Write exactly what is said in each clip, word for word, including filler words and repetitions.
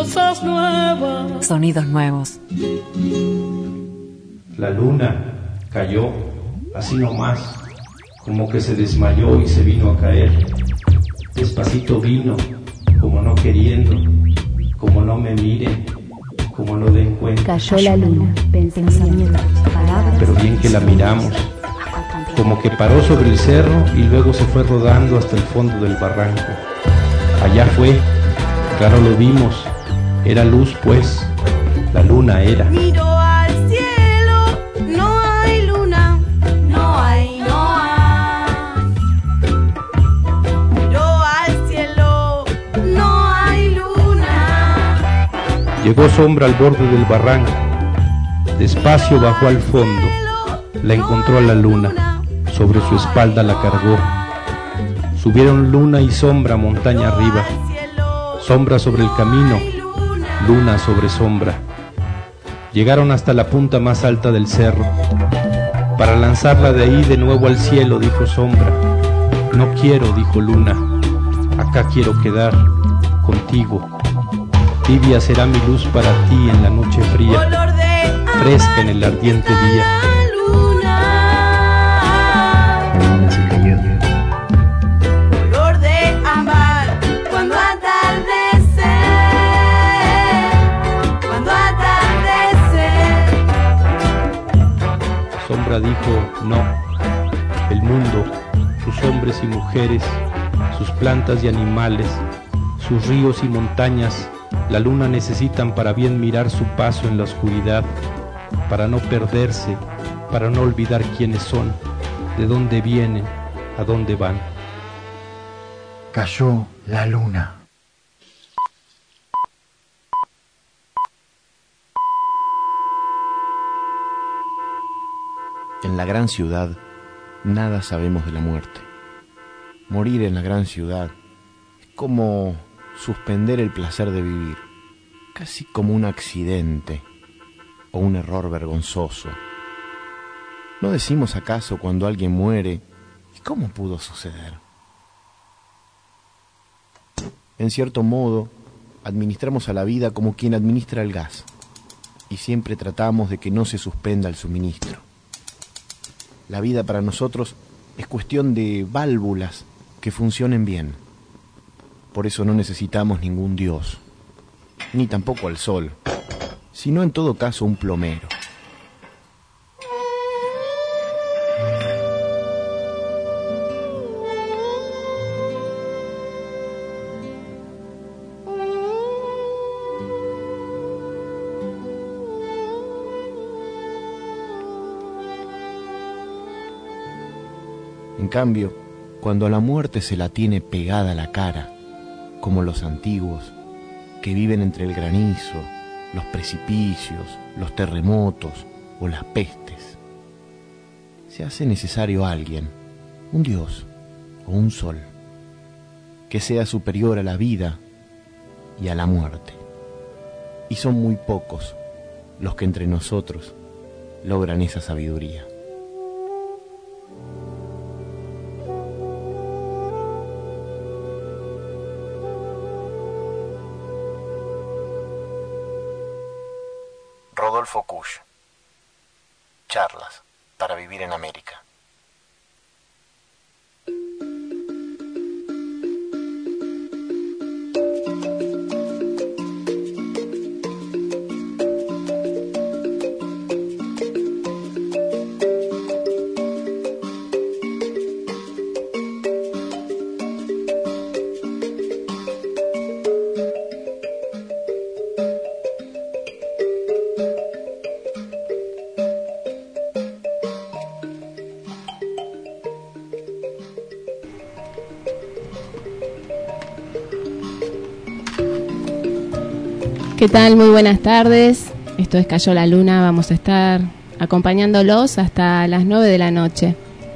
cosas nuevas. Sonidos nuevos. La luna cayó así nomás, como que se desmayó y se vino a caer. Despacito vino, como no queriendo, como no me miren, como no den cuenta. Cayó la luna, pensamientos, palabras. Pero bien que la miramos, como que paró sobre el cerro y luego se fue rodando hasta el fondo del barranco. Allá fue, claro lo vimos, era luz pues, la luna era. Miro al cielo, no hay luna, no hay, no hay. Miro al cielo, no hay luna. Llegó Sombra al borde del barranco, despacio bajó al fondo, la encontró a la luna, sobre su espalda la cargó. Subieron Luna y Sombra montaña arriba, Sombra sobre el camino, Luna sobre Sombra. Llegaron hasta la punta más alta del cerro. Para lanzarla de ahí de nuevo al cielo, dijo Sombra. No quiero, dijo Luna, acá quiero quedar contigo. Tibia será mi luz para ti en la noche fría, fresca en el ardiente día. Dijo, no, el mundo, sus hombres y mujeres, sus plantas y animales, sus ríos y montañas, la luna necesitan para bien mirar su paso en la oscuridad, para no perderse, para no olvidar quiénes son, de dónde vienen, a dónde van. Cayó la luna. En la gran ciudad, nada sabemos de la muerte. Morir en la gran ciudad es como suspender el placer de vivir, casi como un accidente o un error vergonzoso. ¿No decimos acaso cuando alguien muere, ¿y cómo pudo suceder? En cierto modo, administramos a la vida como quien administra el gas, y siempre tratamos de que no se suspenda el suministro. La vida para nosotros es cuestión de válvulas que funcionen bien. Por eso no necesitamos ningún dios, ni tampoco al sol, sino en todo caso un plomero. En cambio, cuando a la muerte se la tiene pegada a la cara, como los antiguos, que viven entre el granizo, los precipicios, los terremotos o las pestes, se hace necesario alguien, un dios o un sol, que sea superior a la vida y a la muerte. Y son muy pocos los que entre nosotros logran esa sabiduría. Rodolfo Kusch. Charlas para vivir en América. ¿Qué tal? Muy buenas tardes. Esto es Cayó la Luna. Vamos a estar acompañándolos hasta las nueve de la noche.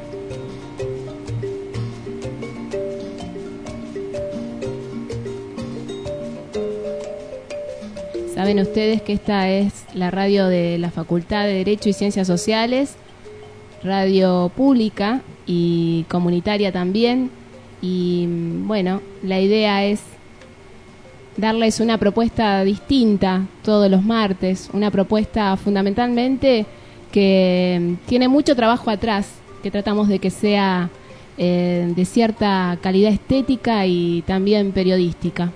Saben ustedes que esta es la radio de la Facultad de Derecho y Ciencias Sociales, radio pública y comunitaria también. Y bueno, la idea es darles una propuesta distinta todos los martes, una propuesta fundamentalmente que tiene mucho trabajo atrás, que tratamos de que sea eh, de cierta calidad estética y también periodística.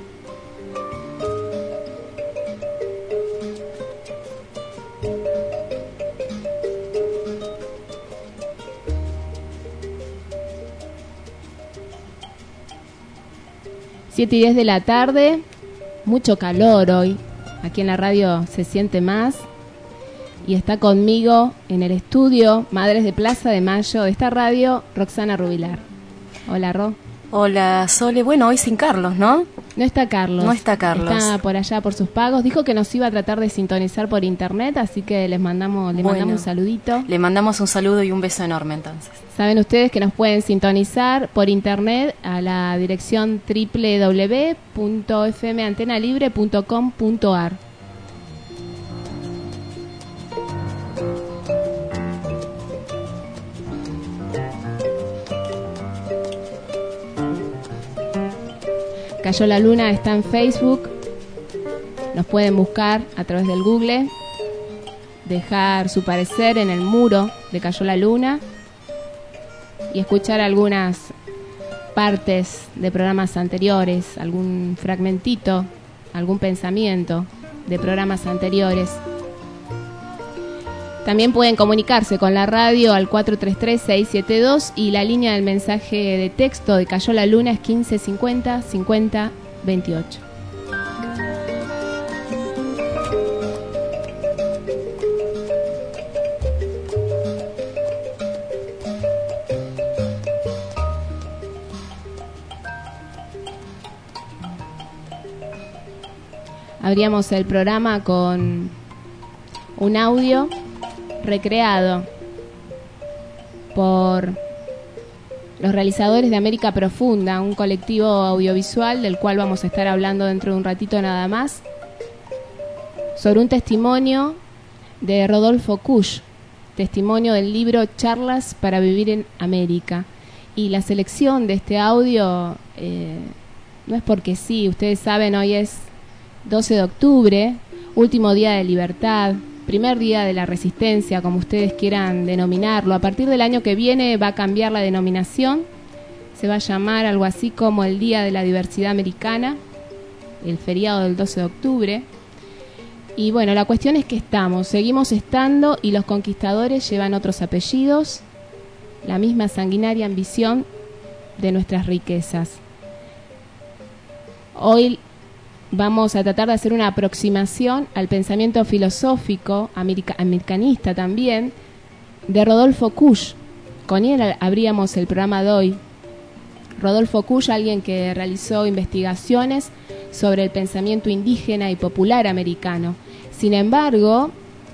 siete y diez de la tarde, mucho calor hoy, aquí en la radio se siente más, y está conmigo en el estudio Madres de Plaza de Mayo de esta radio, Roxana Rubilar. Hola, Ro. Hola, Sole. Bueno, hoy sin Carlos, ¿no? No está Carlos. No está Carlos. Está por allá por sus pagos. Dijo que nos iba a tratar de sintonizar por internet, así que les mandamos, le bueno, mandamos un saludito. Le mandamos un saludo y un beso enorme entonces. Saben ustedes que nos pueden sintonizar por internet a la dirección doble u doble u doble u punto f m antena libre punto com punto a r. Cayó la Luna está en Facebook, nos pueden buscar a través del Google, dejar su parecer en el muro de Cayó la Luna y escuchar algunas partes de programas anteriores, algún fragmentito, algún pensamiento de programas anteriores. También pueden comunicarse con la radio al cuatro tres tres, seis siete dos y la línea del mensaje de texto de Cayó la Luna es quince cincuenta cincuenta veintiocho. Abríamos el programa con un audio recreado por los realizadores de América Profunda, un colectivo audiovisual del cual vamos a estar hablando dentro de un ratito nada más, sobre un testimonio de Rodolfo Kusch, testimonio del libro Charlas para Vivir en América. Y la selección de este audio eh, no es porque sí, ustedes saben, hoy es doce de octubre, último día de libertad, primer día de la resistencia, como ustedes quieran denominarlo. A partir del año que viene va a cambiar la denominación, se va a llamar algo así como el Día de la Diversidad Americana, el feriado del doce de octubre. Y bueno, la cuestión es que estamos, seguimos estando y los conquistadores llevan otros apellidos, la misma sanguinaria ambición de nuestras riquezas. Hoy vamos a tratar de hacer una aproximación al pensamiento filosófico, america, americanista también, de Rodolfo Kusch. Con él abríamos el programa de hoy. Rodolfo Kusch, alguien que realizó investigaciones sobre el pensamiento indígena y popular americano. Sin embargo,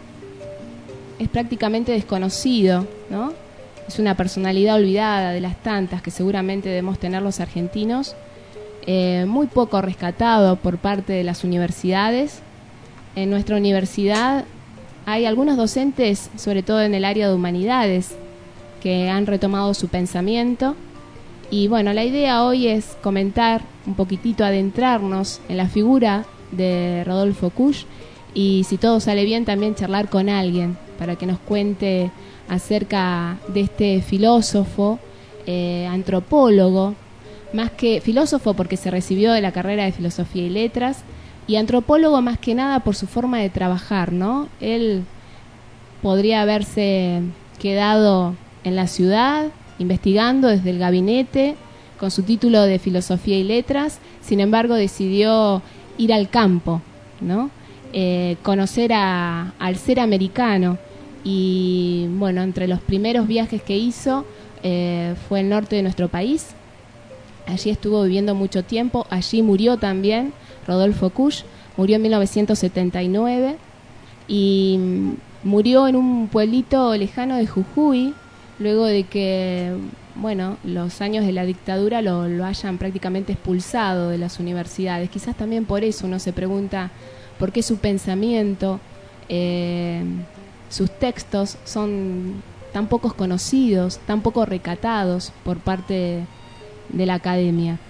es prácticamente desconocido, ¿no? Es una personalidad olvidada de las tantas que seguramente debemos tener los argentinos. Eh, muy poco rescatado por parte de las universidades. En nuestra universidad hay algunos docentes, sobre todo en el área de humanidades, que han retomado su pensamiento. Y bueno, la idea hoy es comentar un poquitito, adentrarnos en la figura de Rodolfo Kusch y, si todo sale bien, también charlar con alguien para que nos cuente acerca de este filósofo, eh, antropólogo, más que filósofo porque se recibió de la carrera de Filosofía y Letras, y antropólogo más que nada por su forma de trabajar, ¿no? Él podría haberse quedado en la ciudad investigando desde el gabinete con su título de Filosofía y Letras, sin embargo decidió ir al campo, ¿no? Eh, conocer a, al ser americano, y bueno, entre los primeros viajes que hizo eh, fue el norte de nuestro país. Allí estuvo viviendo mucho tiempo, allí murió también Rodolfo Kusch, murió en mil novecientos setenta y nueve y murió en un pueblito lejano de Jujuy, luego de que, bueno, los años de la dictadura lo, lo hayan prácticamente expulsado de las universidades. Quizás también por eso uno se pregunta por qué su pensamiento, eh, sus textos son tan pocos conocidos, tan poco recatados por parte de de la academia.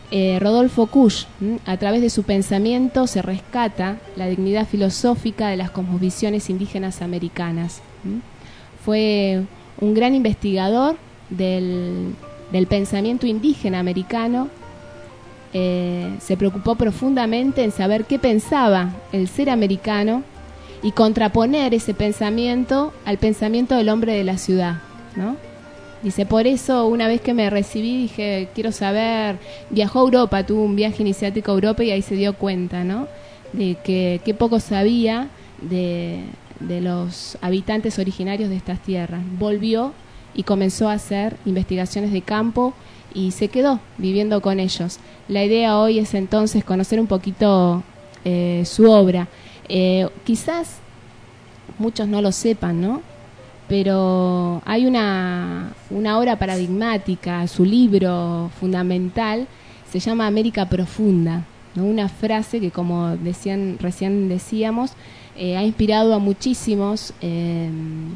Eh, Rodolfo Kusch, ¿m? a través de su pensamiento se rescata la dignidad filosófica de las cosmovisiones indígenas americanas. ¿m? Fue un gran investigador del, del pensamiento indígena americano. Eh, se preocupó profundamente en saber qué pensaba el ser americano y contraponer ese pensamiento al pensamiento del hombre de la ciudad, ¿no? Dice, por eso una vez que me recibí dije, quiero saber, viajó a Europa, tuvo un viaje iniciático a Europa y ahí se dio cuenta, ¿no? De que, que poco sabía de, de los habitantes originarios de estas tierras. Volvió y comenzó a hacer investigaciones de campo y se quedó viviendo con ellos. La idea hoy es entonces conocer un poquito eh, su obra. Eh, quizás muchos no lo sepan, ¿no? Pero hay una, una obra paradigmática, su libro fundamental se llama América Profunda, ¿no? Una frase que, como decían, recién decíamos, eh, ha inspirado a muchísimos eh,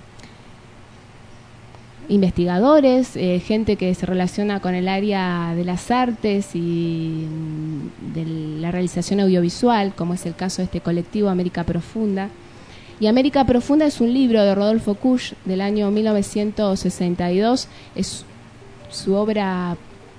investigadores, eh, gente que se relaciona con el área de las artes y de la realización audiovisual, como es el caso de este colectivo América Profunda. Y América Profunda es un libro de Rodolfo Kusch del año mil novecientos sesenta y dos, es su obra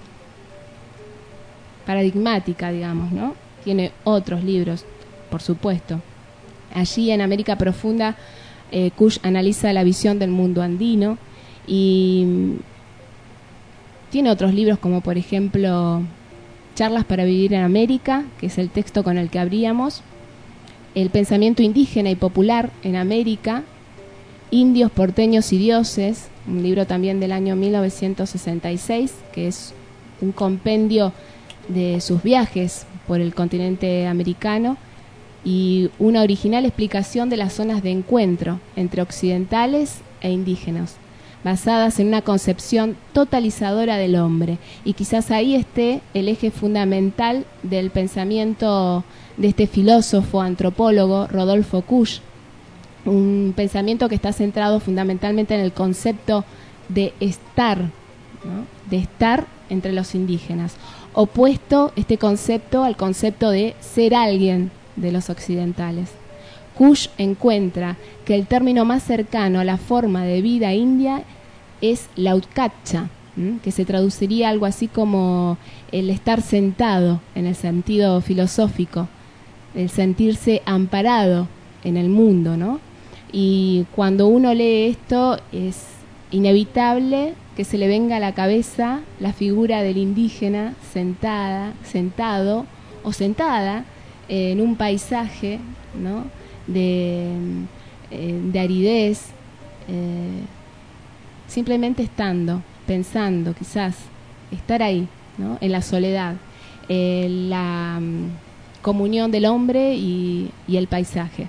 paradigmática, digamos, ¿no? Tiene otros libros, por supuesto. Allí en América Profunda, eh, Kusch analiza la visión del mundo andino y tiene otros libros como, por ejemplo, Charlas para vivir en América, que es el texto con el que abríamos, El pensamiento indígena y popular en América, Indios, porteños y dioses, un libro también del año mil novecientos sesenta y seis, que es un compendio de sus viajes por el continente americano y una original explicación de las zonas de encuentro entre occidentales e indígenas, basadas en una concepción totalizadora del hombre. Y quizás ahí esté el eje fundamental del pensamiento de este filósofo antropólogo Rodolfo Kusch, un pensamiento que está centrado fundamentalmente en el concepto de estar, ¿no? De estar entre los indígenas, opuesto este concepto al concepto de ser alguien de los occidentales. Kusch encuentra que el término más cercano a la forma de vida india es la utkacha, ¿m? que se traduciría algo así como el estar sentado en el sentido filosófico, el sentirse amparado en el mundo, ¿no? Y cuando uno lee esto es inevitable que se le venga a la cabeza la figura del indígena sentada, sentado o sentada en un paisaje, ¿no? de, de aridez, eh, simplemente estando, pensando, quizás, estar ahí, ¿no? En la soledad, eh, la um, comunión del hombre y, y el paisaje.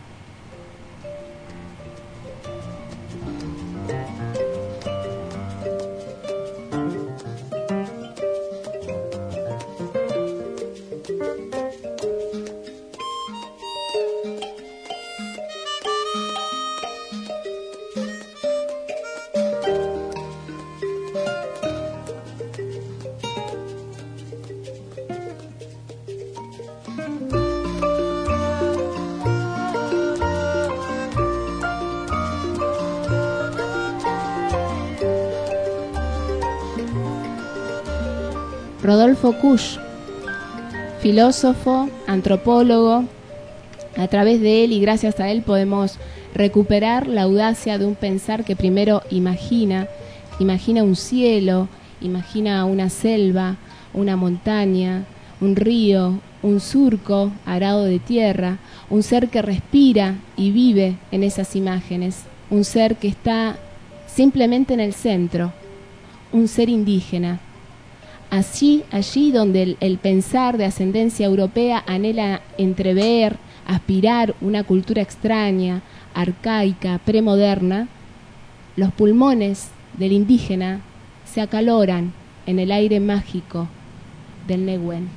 Rodolfo Kusch, filósofo, antropólogo. A través de él y gracias a él podemos recuperar la audacia de un pensar que primero imagina, imagina un cielo, imagina una selva, una montaña, un río, un surco arado de tierra, un ser que respira y vive en esas imágenes, un ser que está simplemente en el centro, un ser indígena. Allí, allí donde el, el pensar de ascendencia europea anhela entrever, aspirar una cultura extraña, arcaica, premoderna, los pulmones del indígena se acaloran en el aire mágico del Nehuen.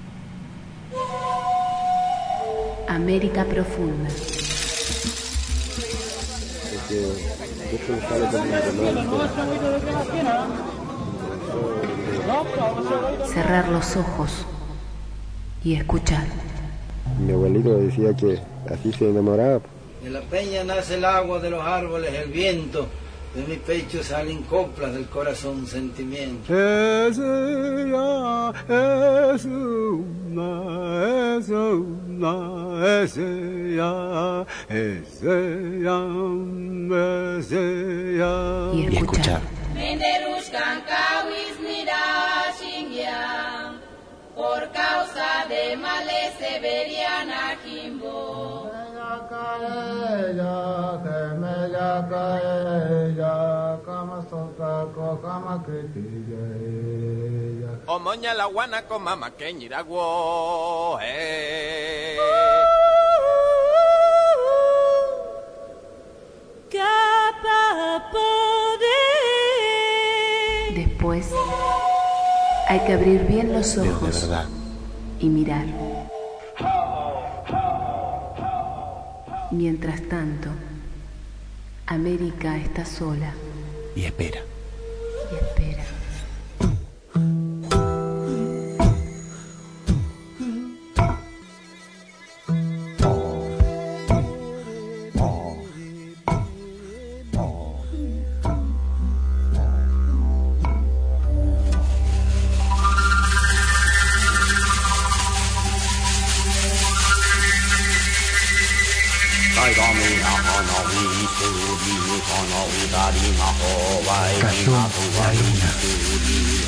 América Profunda. Cerrar los ojos y escuchar. Mi abuelito decía que así se enamoraba. De la peña nace el agua, de los árboles el viento, de mi pecho salen coplas, del corazón sentimiento. Ese ya es una, es una, ese ya, ese ya, ese ya. Y escuchar. Por causa de males se verían a Kimbo. Omoña la guana con mama que ñiragüo. Después hay que abrir bien los Pero de ojos verdad. y mirar. Mientras tanto, América está sola Y espera. y espera. Cayó la luna.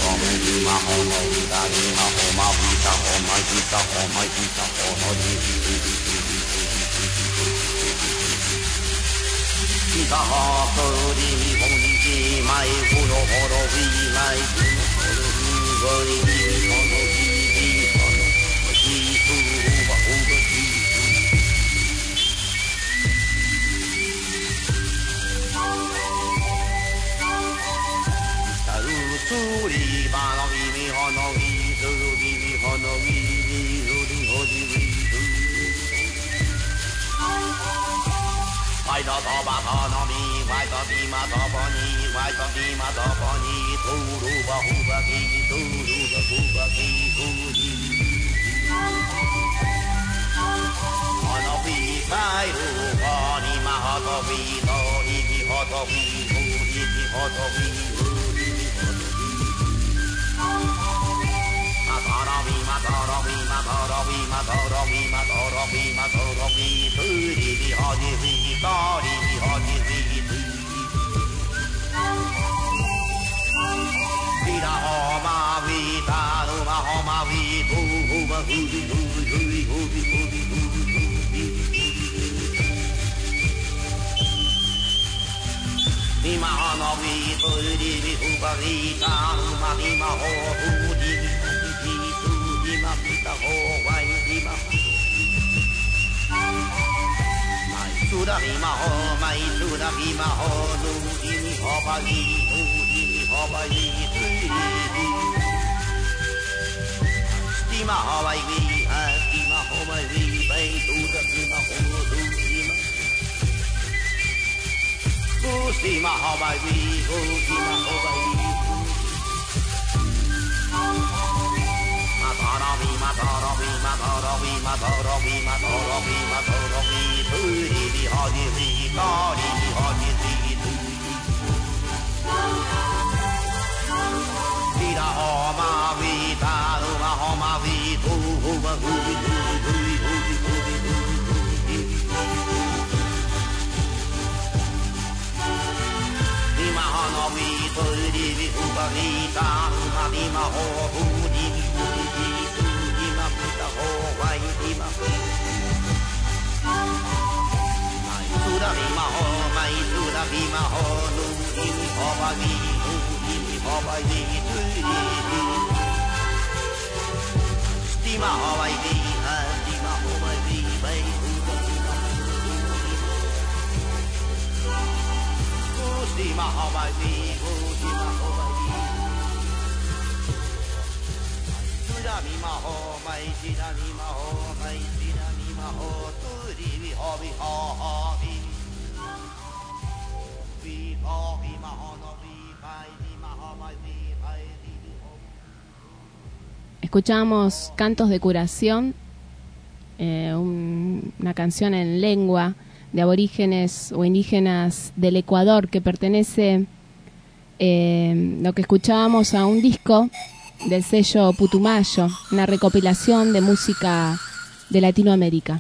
escuchábamos Cantos de Curación, eh, un, una canción en lengua de aborígenes o indígenas del Ecuador que pertenece, eh, lo que escuchábamos, a un disco del sello Putumayo, una recopilación de música de Latinoamérica.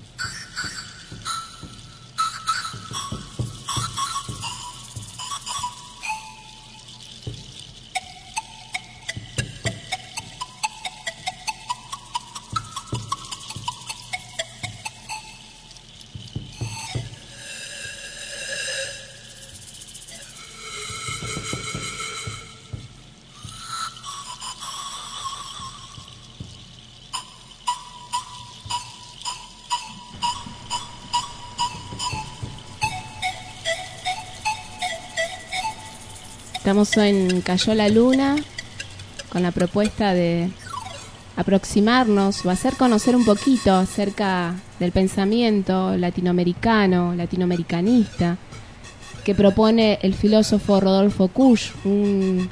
Estamos en Cayó la Luna con la propuesta de aproximarnos o hacer conocer un poquito acerca del pensamiento latinoamericano, latinoamericanista, que propone el filósofo Rodolfo Kusch, un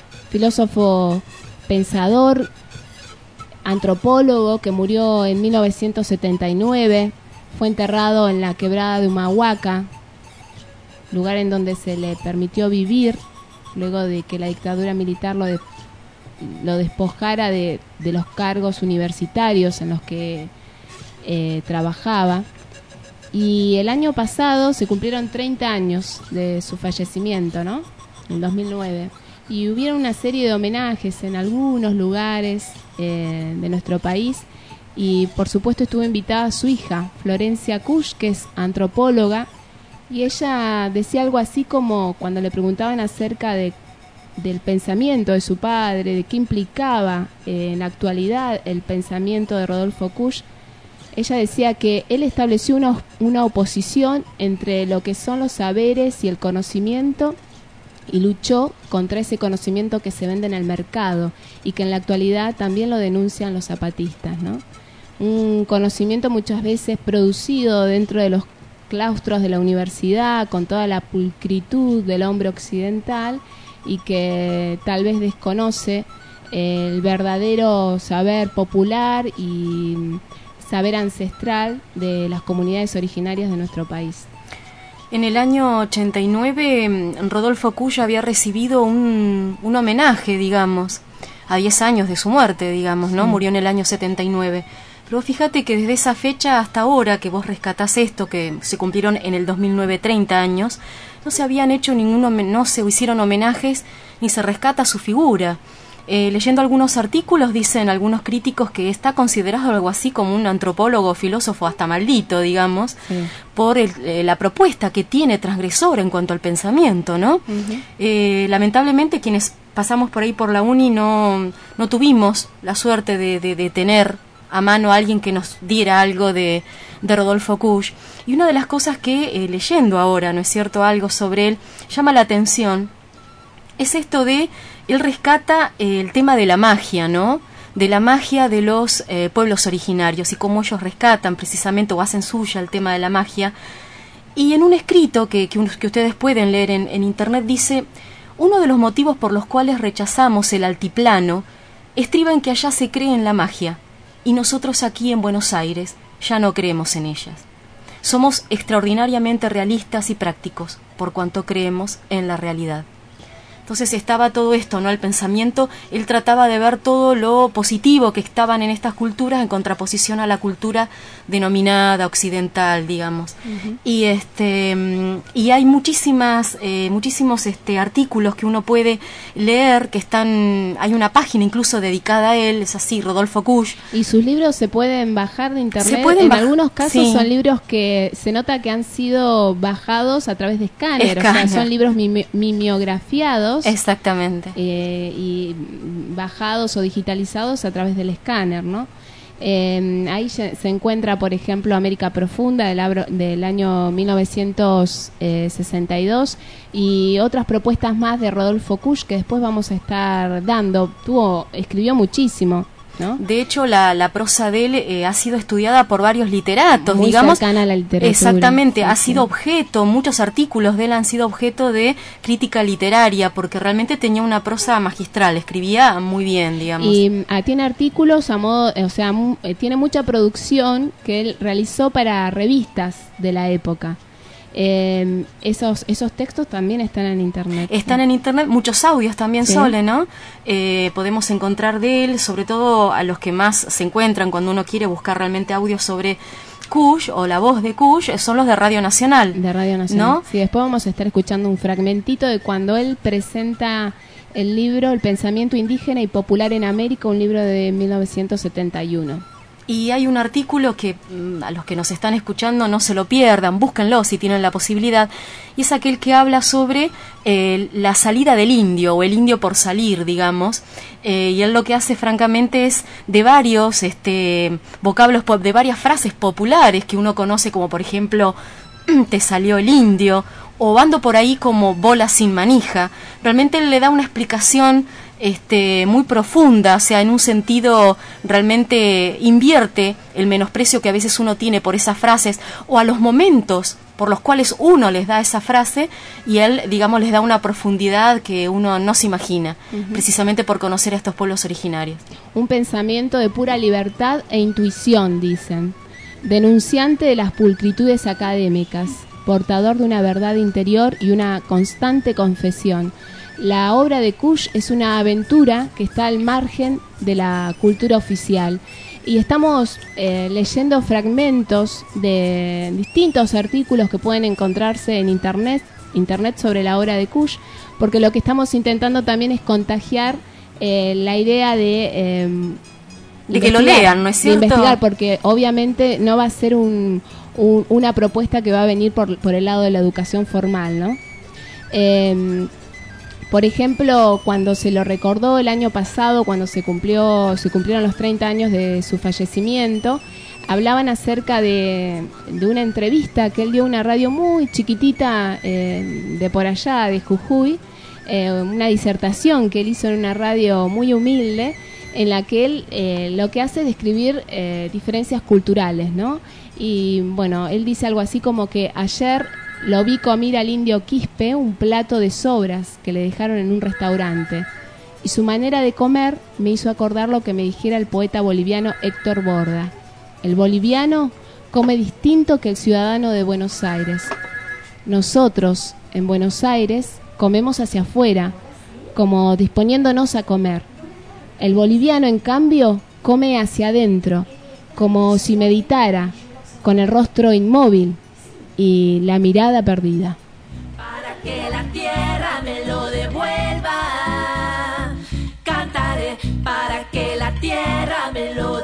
filósofo pensador, antropólogo que murió en mil novecientos setenta y nueve, fue enterrado en la quebrada de Humahuaca, lugar en donde se le permitió vivir luego de que la dictadura militar lo, de, lo despojara de, de los cargos universitarios en los que eh, trabajaba. Y el año pasado se cumplieron treinta años de su fallecimiento, ¿no? En dos mil nueve. Y hubieron una serie de homenajes en algunos lugares eh, de nuestro país. Y por supuesto estuvo invitada su hija, Florencia Kusch, que es antropóloga. Y ella decía algo así como, cuando le preguntaban acerca de, del pensamiento de su padre, de qué implicaba eh, en la actualidad el pensamiento de Rodolfo Kusch, ella decía que él estableció una, una oposición entre lo que son los saberes y el conocimiento, y luchó contra ese conocimiento que se vende en el mercado y que en la actualidad también lo denuncian los zapatistas, ¿no? Un conocimiento muchas veces producido dentro de los claustros de la universidad, con toda la pulcritud del hombre occidental, y que tal vez desconoce el verdadero saber popular y saber ancestral de las comunidades originarias de nuestro país. En el año ochenta y nueve, Rodolfo Kusch había recibido un, un homenaje, digamos, a diez años de su muerte, digamos, ¿no? Sí. Murió en el año setenta y nueve. Pero fíjate que desde esa fecha hasta ahora que vos rescatás esto, que se cumplieron en el dos mil nueve treinta años, no se habían hecho ningún, no se hicieron homenajes ni se rescata su figura. Eh, leyendo algunos artículos, dicen algunos críticos que está considerado algo así como un antropólogo, filósofo hasta maldito, digamos, sí. por el, eh, la propuesta que tiene transgresora en cuanto al pensamiento, ¿no? Uh-huh. Eh, lamentablemente quienes pasamos por ahí por la uni no, no tuvimos la suerte de, de, de tener a mano a alguien que nos diera algo de, de Rodolfo Kusch. Y una de las cosas que, eh, leyendo ahora, ¿no es cierto?, algo sobre él, llama la atención, es esto de, él rescata eh, el tema de la magia, ¿no?, de la magia de los eh, pueblos originarios y cómo ellos rescatan precisamente o hacen suya el tema de la magia. Y en un escrito que, que, que ustedes pueden leer en, en internet dice, uno de los motivos por los cuales rechazamos el altiplano estriba en que allá se cree en la magia, y nosotros aquí en Buenos Aires ya no creemos en ellas. Somos extraordinariamente realistas y prácticos, por cuanto creemos en la realidad. Entonces estaba todo esto, ¿no?, el pensamiento, él trataba de ver todo lo positivo que estaban en estas culturas en contraposición a la cultura denominada occidental, digamos. Uh-huh. Y este y hay muchísimas eh, muchísimos este artículos que uno puede leer que están, hay una página incluso dedicada a él, es así, Rodolfo Kusch. Y sus libros se pueden bajar de internet. Se pueden en baj- algunos casos sí. son libros que se nota que han sido bajados a través de escáner, Escáner. o sea, son libros mimi- mimeografiados. Exactamente. Eh, y bajados o digitalizados a través del escáner, ¿no? Eh, ahí se, se encuentra, por ejemplo, América Profunda del, abro, del año mil novecientos sesenta y dos y otras propuestas más de Rodolfo Kusch que después vamos a estar dando. Tuvo, escribió muchísimo, ¿no? De hecho, la, la prosa de él eh, ha sido estudiada por varios literatos, Muy digamos. cercana a la literatura. Exactamente, Sí, ha sí. sido objeto, muchos artículos de él han sido objeto de crítica literaria, porque realmente tenía una prosa magistral, escribía muy bien, digamos. Y ah, tiene artículos a modo, o sea, mu- eh, tiene mucha producción que él realizó para revistas de la época. Eh, esos esos textos también están en internet. Están en internet, muchos audios también, Sí. Sole, ¿no? Eh, podemos encontrar de él, sobre todo a los que más se encuentran cuando uno quiere buscar realmente audios sobre Kush o la voz de Kush, eh, son los de Radio Nacional. De Radio Nacional. ¿No? Sí, después vamos a estar escuchando un fragmentito de cuando él presenta el libro El pensamiento indígena y popular en América, un libro de mil novecientos setenta y uno. Y hay un artículo que mm, a los que nos están escuchando no se lo pierdan, búsquenlo si tienen la posibilidad, y es aquel que habla sobre eh, la salida del indio, o el indio por salir, digamos, eh, y él lo que hace francamente es de varios este, vocablos, pop- de varias frases populares que uno conoce, como por ejemplo, te salió el indio, o ando por ahí como bola sin manija. Realmente él le da una explicación este, muy profunda, o sea, en un sentido realmente invierte el menosprecio que a veces uno tiene por esas frases o a los momentos por los cuales uno les da esa frase, y él, digamos, les da una profundidad que uno no se imagina, Ujú. precisamente por conocer a estos pueblos originarios. Un pensamiento de pura libertad e intuición, dicen. Denunciante de las pulcritudes académicas, portador de una verdad interior y una constante confesión. La obra de Kush es una aventura que está al margen de la cultura oficial. Y estamos eh, leyendo fragmentos de distintos artículos que pueden encontrarse en internet, internet sobre la obra de Kush, porque lo que estamos intentando también es contagiar eh, la idea de... Eh, De que lo lean, ¿no es de cierto? investigar, porque obviamente no va a ser un, un- una propuesta que va a venir por, por el lado de la educación formal, ¿no? Eh, por ejemplo, cuando se lo recordó el año pasado, cuando se cumplió, se cumplieron los treinta años de su fallecimiento, hablaban acerca de, de una entrevista que él dio a una radio muy chiquitita eh, de por allá, de Jujuy, eh, una disertación que él hizo en una radio muy humilde, en la que él eh, lo que hace es describir eh, diferencias culturales, ¿no? Y bueno, él dice algo así como que ayer lo vi comer al indio Quispe un plato de sobras que le dejaron en un restaurante, y su manera de comer me hizo acordar lo que me dijera el poeta boliviano Héctor Borda. El boliviano come distinto que el ciudadano de Buenos Aires. Nosotros, en Buenos Aires, comemos hacia afuera, como disponiéndonos a comer. El boliviano, en cambio, come hacia adentro, como si meditara, con el rostro inmóvil y la mirada perdida. Para que la tierra me lo devuelva, cantaré para que la tierra me lo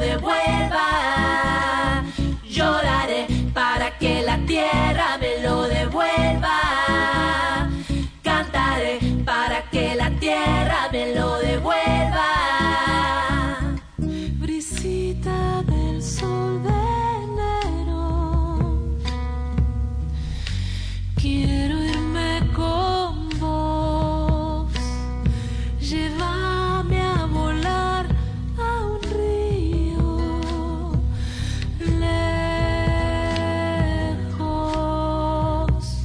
devuelva, lloraré para que la tierra me lo devuelva, cantaré para que la tierra me lo devuelva. Brisita del sol de enero, quiero irme con vos, llévame a volar a un río lejos,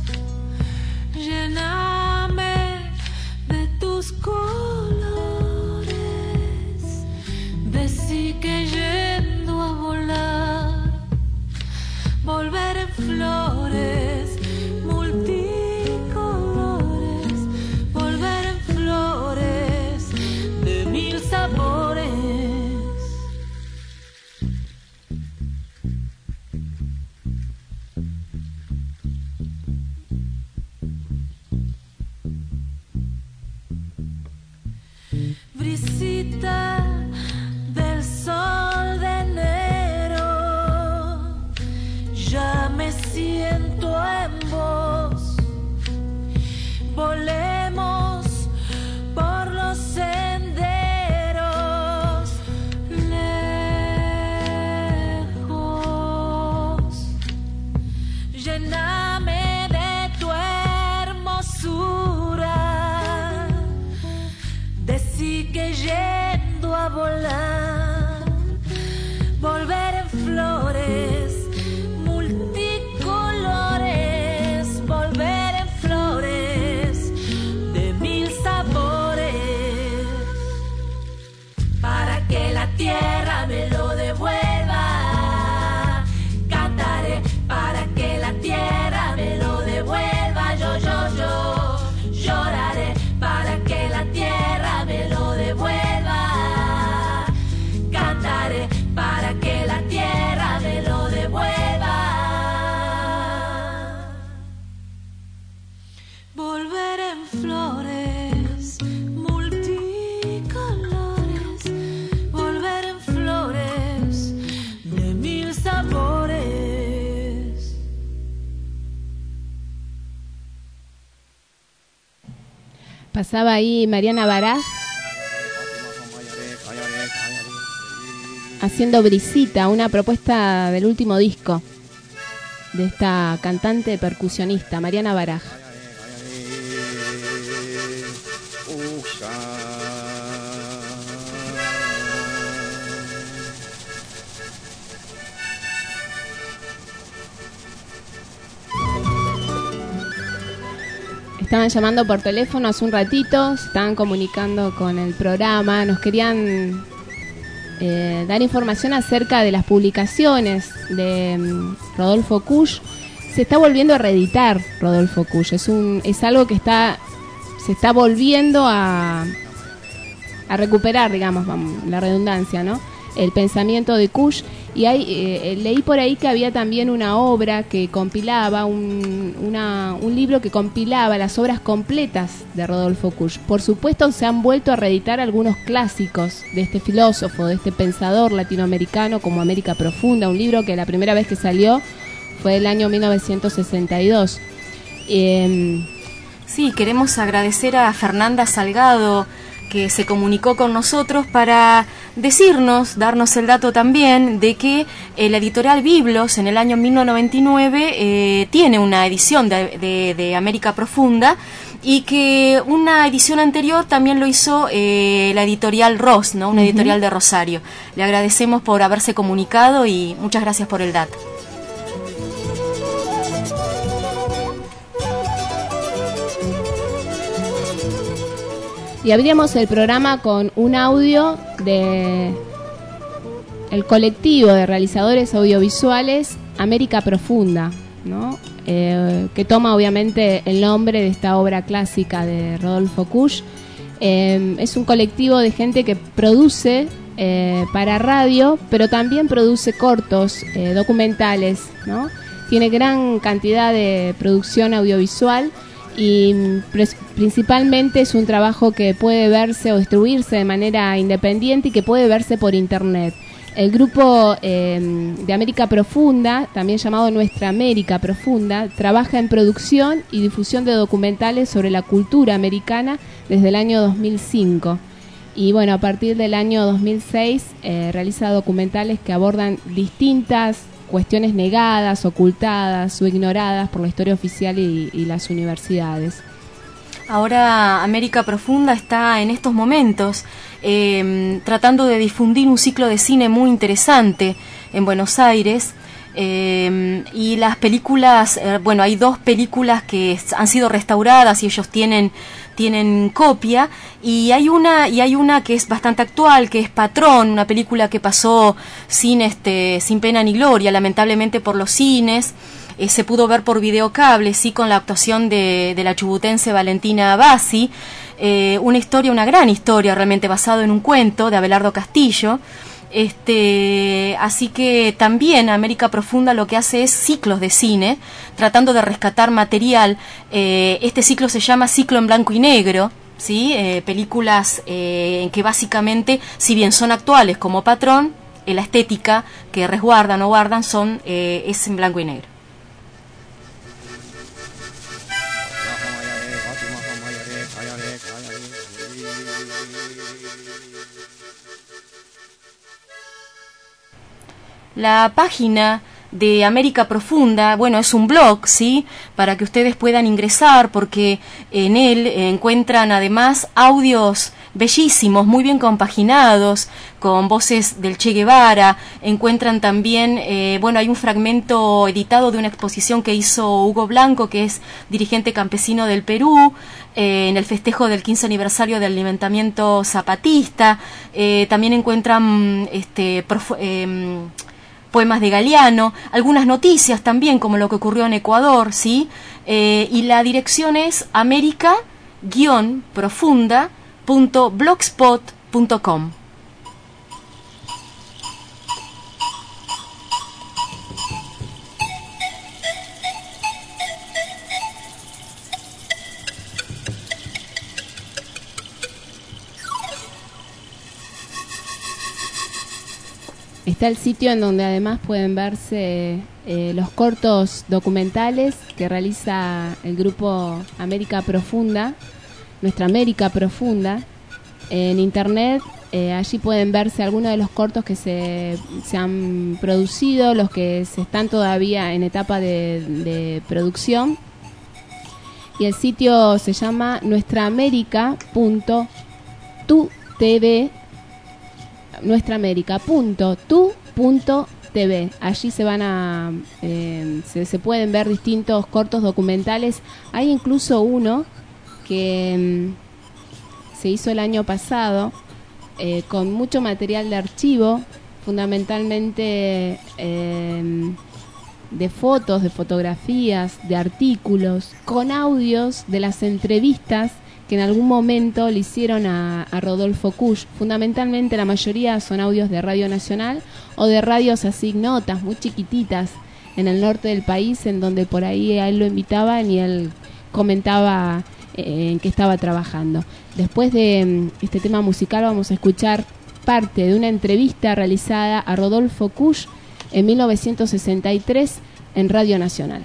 lléname de tus colores, decí que yendo a volar, volver en flores multicolores, volver en flores de mil sabores. Brisita del sol de enero, ya me siento en vos. Volemos por los senderos lejos, lléname de tu hermosura, decí que yendo a volar, Pasaba ahí Mariana Baraj haciendo Brisita, una propuesta del último disco de esta cantante percusionista, Mariana Baraj. Estaban llamando por teléfono hace un ratito, se estaban comunicando con el programa, nos querían eh, dar información acerca de las publicaciones de um, Rodolfo Kusch. Se está volviendo a reeditar Rodolfo Kusch, es un es algo que está se está volviendo a a recuperar, digamos, vamos, la redundancia, ¿no? El pensamiento de Kusch. Y hay, eh, leí por ahí que había también una obra que compilaba, un, una, un libro que compilaba las obras completas de Rodolfo Kusch. Por supuesto, se han vuelto a reeditar algunos clásicos de este filósofo, de este pensador latinoamericano, como América Profunda, un libro que la primera vez que salió fue el año mil novecientos sesenta y dos. Eh, sí, queremos agradecer a Fernanda Salgado, que se comunicó con nosotros para decirnos, darnos el dato también de que la editorial Biblos en el año mil novecientos noventa y nueve eh, tiene una edición de, de, de América Profunda, y que una edición anterior también lo hizo eh, la editorial Ross, ¿no? Una uh-huh. editorial de Rosario. Le agradecemos por haberse comunicado y muchas gracias por el dato. Y abríamos el programa con un audio de el colectivo de realizadores audiovisuales América Profunda, ¿no? Eh, que toma obviamente el nombre de esta obra clásica de Rodolfo Kusch. Eh, es un colectivo de gente que produce eh, para radio, pero también produce cortos, eh, documentales, ¿no? Tiene gran cantidad de producción audiovisual. Y pres- principalmente es un trabajo que puede verse o distribuirse de manera independiente y que puede verse por internet. El grupo eh, de América Profunda, también llamado Nuestra América Profunda, trabaja en producción y difusión de documentales sobre la cultura americana desde el año dos mil cinco. Y bueno, a partir del año dos mil seis eh, realiza documentales que abordan distintas cuestiones negadas, ocultadas o ignoradas por la historia oficial y, y las universidades. Ahora América Profunda está en estos momentos eh, tratando de difundir un ciclo de cine muy interesante en Buenos Aires. Eh, y las películas, eh, bueno, hay dos películas que han sido restauradas y ellos tienen tienen copia, y hay una y hay una que es bastante actual, que es Patrón, una película que pasó sin este sin pena ni gloria, lamentablemente, por los cines. Eh, se pudo ver por videocable, sí, con la actuación de, de la chubutense Valentina Bassi. Eh, una historia, una gran historia, realmente basado en un cuento de Abelardo Castillo. Este, así que también América Profunda lo que hace es ciclos de cine, tratando de rescatar material. Eh, este ciclo se llama Ciclo en Blanco y Negro, ¿sí? Eh, películas eh, que básicamente, si bien son actuales como Patrón, eh, la estética que resguardan o guardan son eh, es en blanco y negro. La página de América Profunda, bueno, es un blog, ¿sí? Para que ustedes puedan ingresar, porque en él encuentran además audios bellísimos, muy bien compaginados, con voces del Che Guevara. Encuentran también, eh, bueno, hay un fragmento editado de una exposición que hizo Hugo Blanco, que es dirigente campesino del Perú, eh, en el festejo del quince aniversario del levantamiento zapatista. Eh, también encuentran este prof, eh, poemas de Galeano, algunas noticias también, como lo que ocurrió en Ecuador, ¿sí? Eh, y la dirección es américa profunda punto blogspot punto com. Está el sitio en donde además pueden verse eh, los cortos documentales que realiza el grupo América Profunda, Nuestra América Profunda. En internet, eh, allí pueden verse algunos de los cortos que se, se han producido, los que se están todavía en etapa de, de producción. Y el sitio se llama nuestraamerica punto tu tv, nuestraamerica punto tu punto tv. Allí se van a eh, se, se pueden ver distintos cortos documentales. Hay incluso uno que mm, se hizo el año pasado eh, con mucho material de archivo, fundamentalmente eh, de fotos, de fotografías, de artículos, con audios de las entrevistas que en algún momento le hicieron a, a Rodolfo Kusch. Fundamentalmente la mayoría son audios de Radio Nacional o de radios así notas, muy chiquititas, en el norte del país, en donde por ahí a él lo invitaban y él comentaba eh, en qué estaba trabajando. Después de mm, este tema musical vamos a escuchar parte de una entrevista realizada a Rodolfo Kusch en mil novecientos sesenta y tres en Radio Nacional.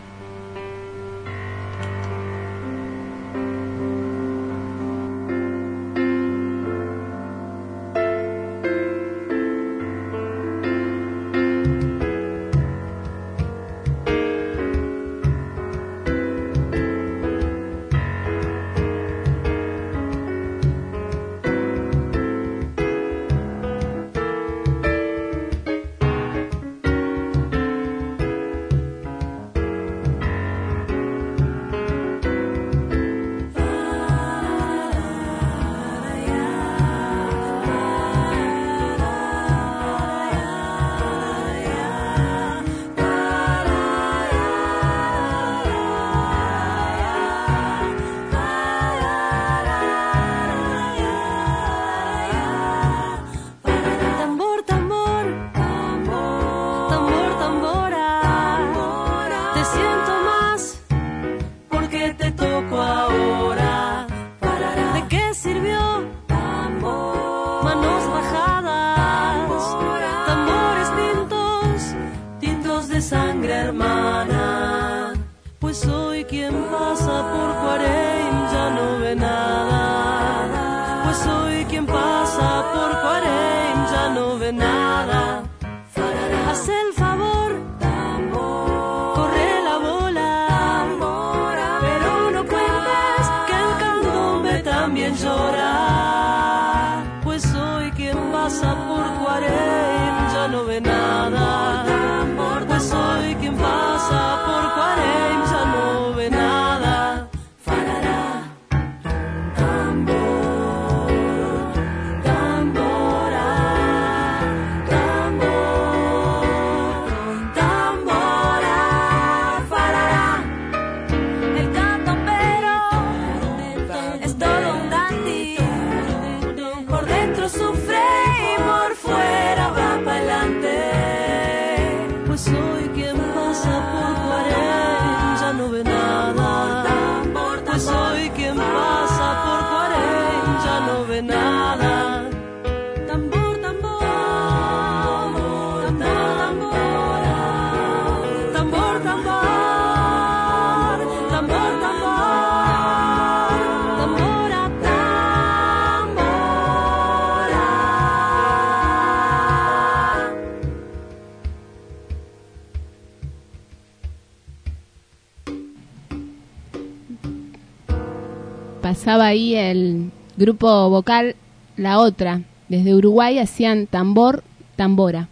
Pasaba ahí el grupo vocal La Otra. Desde Uruguay hacían Tambor, Tambora.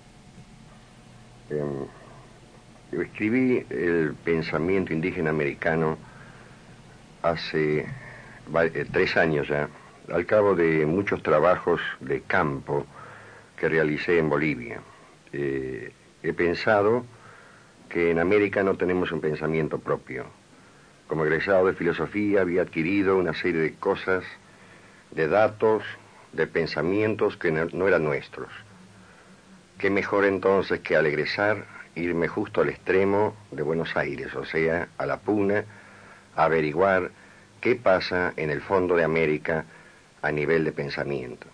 Eh, yo escribí el pensamiento indígena americano hace eh, tres años ya, al cabo de muchos trabajos de campo que realicé en Bolivia. Eh, he pensado que en América no tenemos un pensamiento propio. Como egresado de filosofía había adquirido una serie de cosas, de datos, de pensamientos que no, no eran nuestros. Qué mejor entonces que al egresar irme justo al extremo de Buenos Aires, o sea, a la Puna, a averiguar qué pasa en el fondo de América a nivel de pensamiento.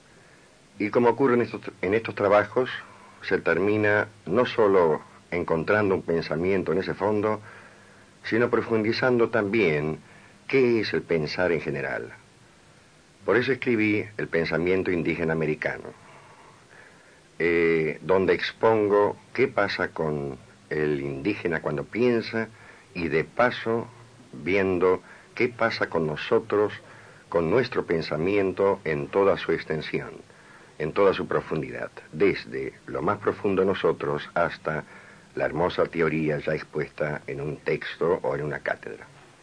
Y como ocurre en estos, en estos trabajos, se termina no solo encontrando un pensamiento en ese fondo, sino profundizando también qué es el pensar en general. Por eso escribí El pensamiento indígena americano, eh, donde expongo qué pasa con el indígena cuando piensa y de paso viendo qué pasa con nosotros, con nuestro pensamiento en toda su extensión, en toda su profundidad, desde lo más profundo de nosotros hasta la hermosa teoría ya expuesta en un texto o en una cátedra.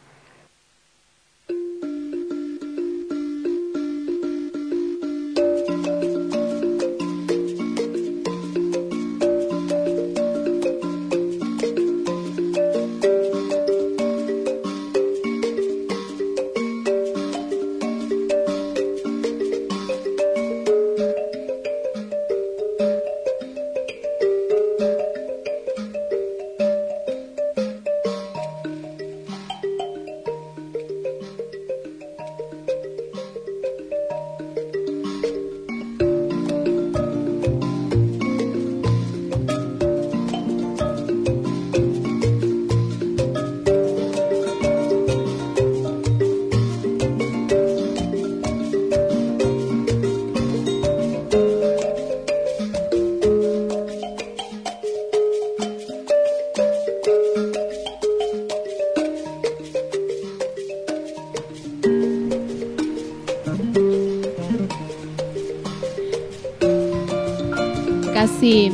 Casi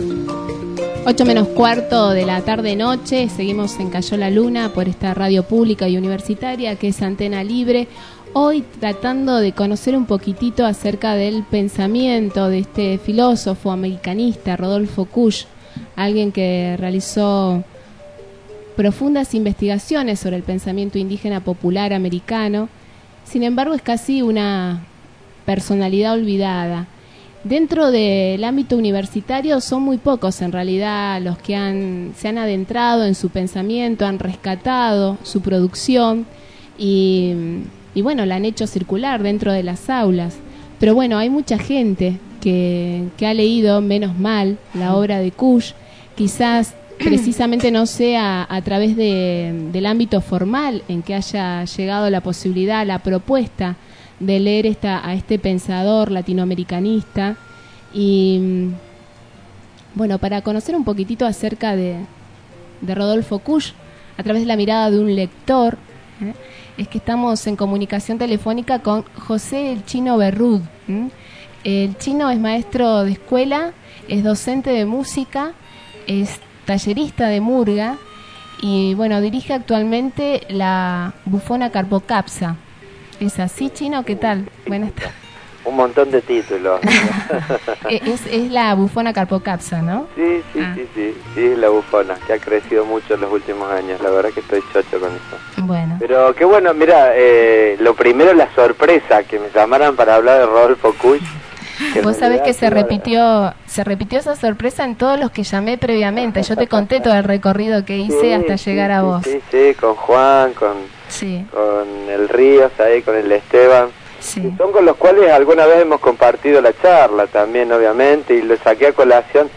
ocho menos cuarto de la tarde-noche, seguimos en Cayó la Luna por esta radio pública y universitaria que es Antena Libre. Hoy tratando de conocer un poquitito acerca del pensamiento de este filósofo americanista, Rodolfo Kusch, alguien que realizó profundas investigaciones sobre el pensamiento indígena popular americano. Sin embargo, es casi una personalidad olvidada. Dentro del ámbito universitario son muy pocos en realidad los que han, se han adentrado en su pensamiento, han rescatado su producción y, y bueno, la han hecho circular dentro de las aulas. Pero bueno, hay mucha gente que, que ha leído, menos mal, la obra de Kusch, quizás precisamente no sea a través de, del ámbito formal en que haya llegado la posibilidad, la propuesta de leer esta, a este pensador latinoamericanista. Y bueno, para conocer un poquitito acerca de, de Rodolfo Kusch a través de la mirada de un lector, ¿eh? es que estamos en comunicación telefónica con José el Chino Berrud. ¿eh? El Chino es maestro de escuela, es docente de música, es tallerista de murga y bueno, dirige actualmente la Bufona Carpocapsa. ¿Es así, Chino? ¿Qué tal? Buenas tardes. Un montón de títulos. es, es la Bufona Carpocapsa, ¿no? Sí, sí, ah. sí, sí, sí, es la Bufona, que ha crecido mucho en los últimos años. La verdad que estoy chocho con eso. Bueno. Pero qué bueno, mira, eh, lo primero, la sorpresa, que me llamaran para hablar de Rodolfo Kusch. Vos sabés que se repitió se repitió esa sorpresa en todos los que llamé previamente. Yo te conté todo el recorrido que hice sí, hasta sí, llegar a vos. Sí, sí, con Juan, con, sí. con el Ríos, ahí, con el Esteban. Sí. Son con los cuales alguna vez hemos compartido la charla también, obviamente, y lo saqué a colación.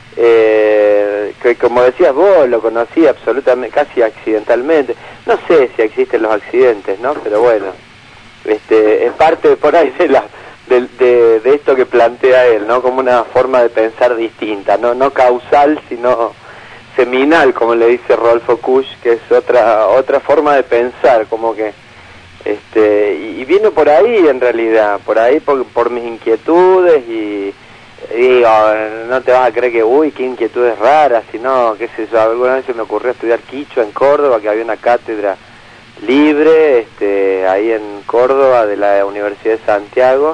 Eh, que como decías vos, lo conocí absolutamente, casi accidentalmente. No sé si existen los accidentes, ¿no? Pero bueno, este es parte por ahí de la... De, de, de esto que plantea él, ¿no? Como una forma de pensar distinta, no no causal, sino seminal, como le dice Rodolfo Kusch, que es otra otra forma de pensar, como que este y, y vino por ahí en realidad, por ahí por, por mis inquietudes y digo, no te vas a creer que uy, qué inquietudes raras, sino qué sé yo, alguna vez se me ocurrió estudiar quichua en Córdoba, que había una cátedra libre, este ahí en Córdoba de la Universidad de Santiago.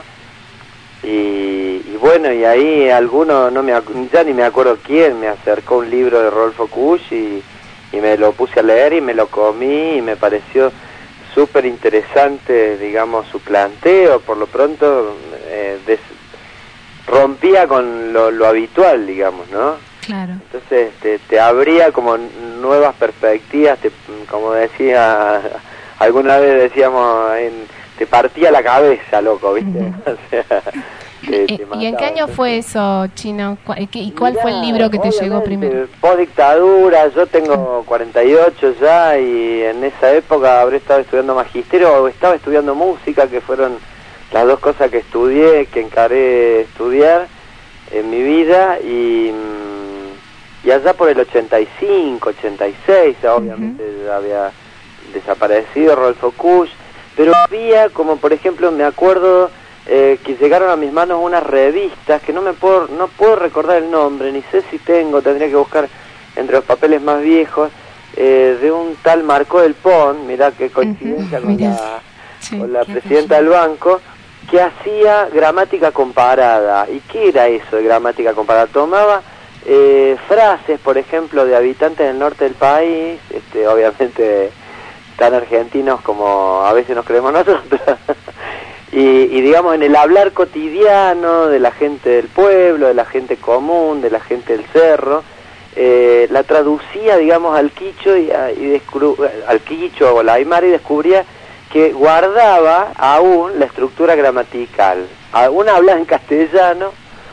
Y, y bueno, y ahí alguno, no me ya ni me acuerdo quién, me acercó un libro de Rodolfo Kusch y, y me lo puse a leer y me lo comí y me pareció súper interesante, digamos, su planteo. Por lo pronto eh, des, rompía con lo, lo habitual, digamos, ¿no? Claro. Entonces te, te abría como nuevas perspectivas, te, como decía, alguna vez decíamos en... te partía la cabeza, loco, ¿viste? Uh-huh. O sea, te, te Eh, mataba. ¿Y en qué año Entonces, fue eso, Chino? ¿Cu- ¿Y qué- y cuál mirá, fue el libro que te llegó obviamente, primero? Post dictadura, yo tengo cuarenta y ocho ya y en esa época habré estado estudiando magisterio o estaba estudiando música, que fueron las dos cosas que estudié, que encaré estudiar en mi vida, y, mm, y allá por el ochenta y cinco, ochenta y seis, obviamente ya había desaparecido Rodolfo Kusch, pero había, como por ejemplo, me acuerdo eh, que llegaron a mis manos unas revistas que no me puedo, no puedo recordar el nombre, ni sé si tengo, tendría que buscar entre los papeles más viejos, eh, de un tal Marco del Pont, mirá qué coincidencia con mirá. la, Sí, con la qué presidenta del banco, que hacía gramática comparada. ¿Y qué era eso de gramática comparada? Tomaba eh, frases, por ejemplo, de habitantes del norte del país, este, obviamente tan argentinos como a veces nos creemos nosotros, y, y digamos en el hablar cotidiano de la gente del pueblo, de la gente común, de la gente del cerro, eh, la traducía, digamos, al quicho y, a- y descru- al quicho o la aymara, y descubría que guardaba aún la estructura gramatical. Aún hablaba en castellano,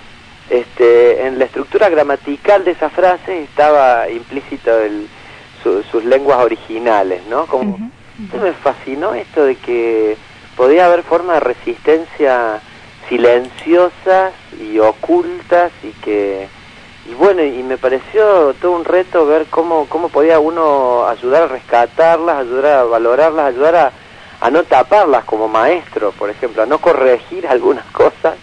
este, en la estructura gramatical de esas frases estaba implícito el, su- sus lenguas originales, ¿no? Como, entonces me fascinó esto de que podía haber formas de resistencia silenciosas y ocultas, y que, y bueno, y me pareció todo un reto ver cómo, cómo podía uno ayudar a rescatarlas, ayudar a valorarlas, ayudar a a no taparlas como maestro, por ejemplo, a no corregir algunas cosas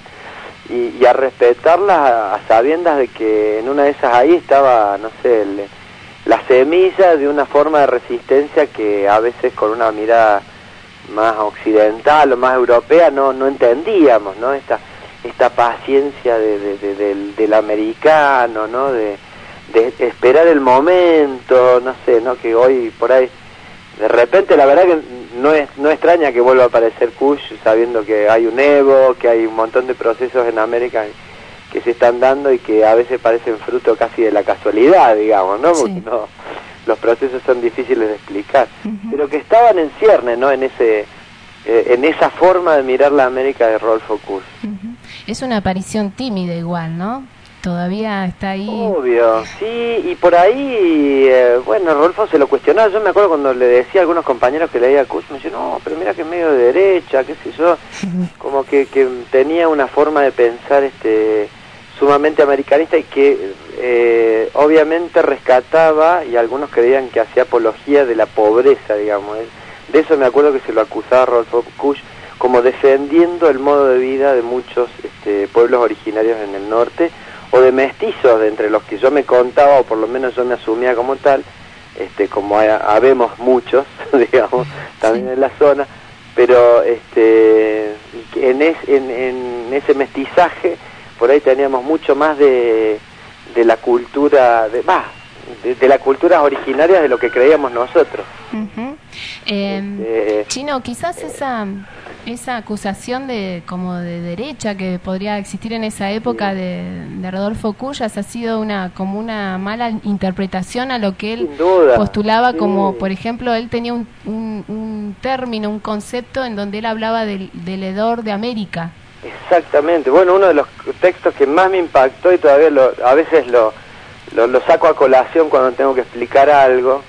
y, y a respetarlas a, a sabiendas de que en una de esas ahí estaba, no sé, el, la semilla de una forma de resistencia que a veces con una mirada más occidental o más europea no no entendíamos, ¿no? Esta esta paciencia de, de, de, del, del americano, ¿no? De, de esperar el momento, no sé, ¿no? Que hoy por ahí de repente, la verdad que no es no extraña que vuelva a aparecer Kusch, sabiendo que hay un Evo, que hay un montón de procesos en América que se están dando y que a veces parecen fruto casi de la casualidad, digamos, ¿no? Porque Sí. no, los procesos son difíciles de explicar, pero que estaban en ciernes, ¿no? En ese eh, en esa forma de mirar la América de Rodolfo Kusch. Ujú. Es una aparición tímida igual, ¿no? Todavía está ahí. Obvio, sí, y por ahí, eh, bueno, Rodolfo se lo cuestionaba. Yo me acuerdo cuando le decía a algunos compañeros que leía Kusch, me decía, no, pero mira que es medio de derecha, qué sé yo, como que, que tenía una forma de pensar este sumamente americanista y que eh, obviamente rescataba, y algunos creían que hacía apología de la pobreza, digamos. De eso me acuerdo que se lo acusaba Rodolfo Kusch, como defendiendo el modo de vida de muchos este, pueblos originarios en el norte, o de mestizos, de entre los que yo me contaba, o por lo menos yo me asumía como tal, este, como ha- habemos muchos, digamos, también en la zona, pero este, y que en, es, en, en ese mestizaje, por ahí teníamos mucho más de, de la cultura, de, bah, de, de las culturas originarias de lo que creíamos nosotros. Ujú. Eh, Este, Chino, quizás esa esa acusación de como de derecha que podría existir en esa época de, de Rodolfo Kusch ha sido una como una mala interpretación a lo que él Sin duda, postulaba, sí. como por ejemplo él tenía un, un, un término, un concepto en donde él hablaba del, del hedor de América. Exactamente, bueno, uno de los textos que más me impactó, y todavía lo, a veces lo, lo, lo saco a colación cuando tengo que explicar algo,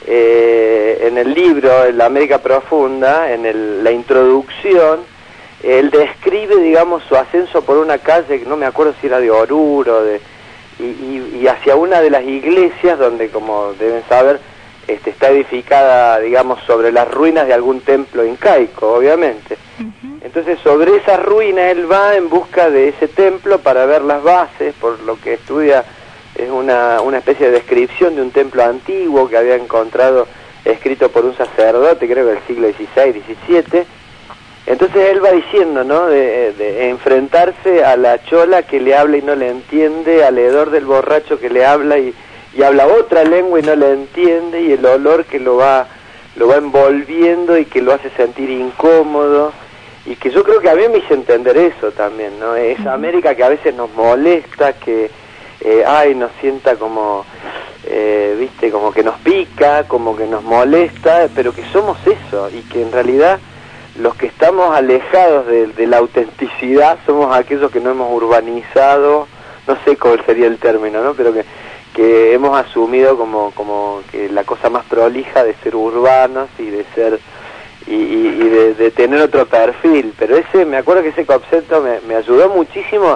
eh, en el libro, en la América Profunda, en el, la introducción, él describe, digamos, su ascenso por una calle, que no me acuerdo si era de Oruro, de, y, y, y hacia una de las iglesias, donde, como deben saber, este, está edificada, digamos, sobre las ruinas de algún templo incaico, obviamente. Entonces, sobre esa ruina él va en busca de ese templo para ver las bases, por lo que estudia es una, una especie de descripción de un templo antiguo que había encontrado, escrito por un sacerdote, creo que del siglo dieciséis, diecisiete. Entonces él va diciendo, ¿no?, de, de enfrentarse a la chola que le habla y no le entiende, al hedor del borracho que le habla y, y habla otra lengua y no le entiende, y el olor que lo va, lo va envolviendo y que lo hace sentir incómodo. Y que yo creo que a mí me hizo entender eso también, ¿no? Esa América que a veces nos molesta, que, eh, ay, nos sienta como, eh, viste, como que nos pica, como que nos molesta, pero que somos eso, y que en realidad los que estamos alejados de, de la autenticidad somos aquellos que no hemos urbanizado, no sé cuál sería el término, ¿no? Pero que, que hemos asumido como, como que la cosa más prolija de ser urbanos y de ser y, y, y de, de tener otro perfil. Pero ese, me acuerdo que ese concepto me, me ayudó muchísimo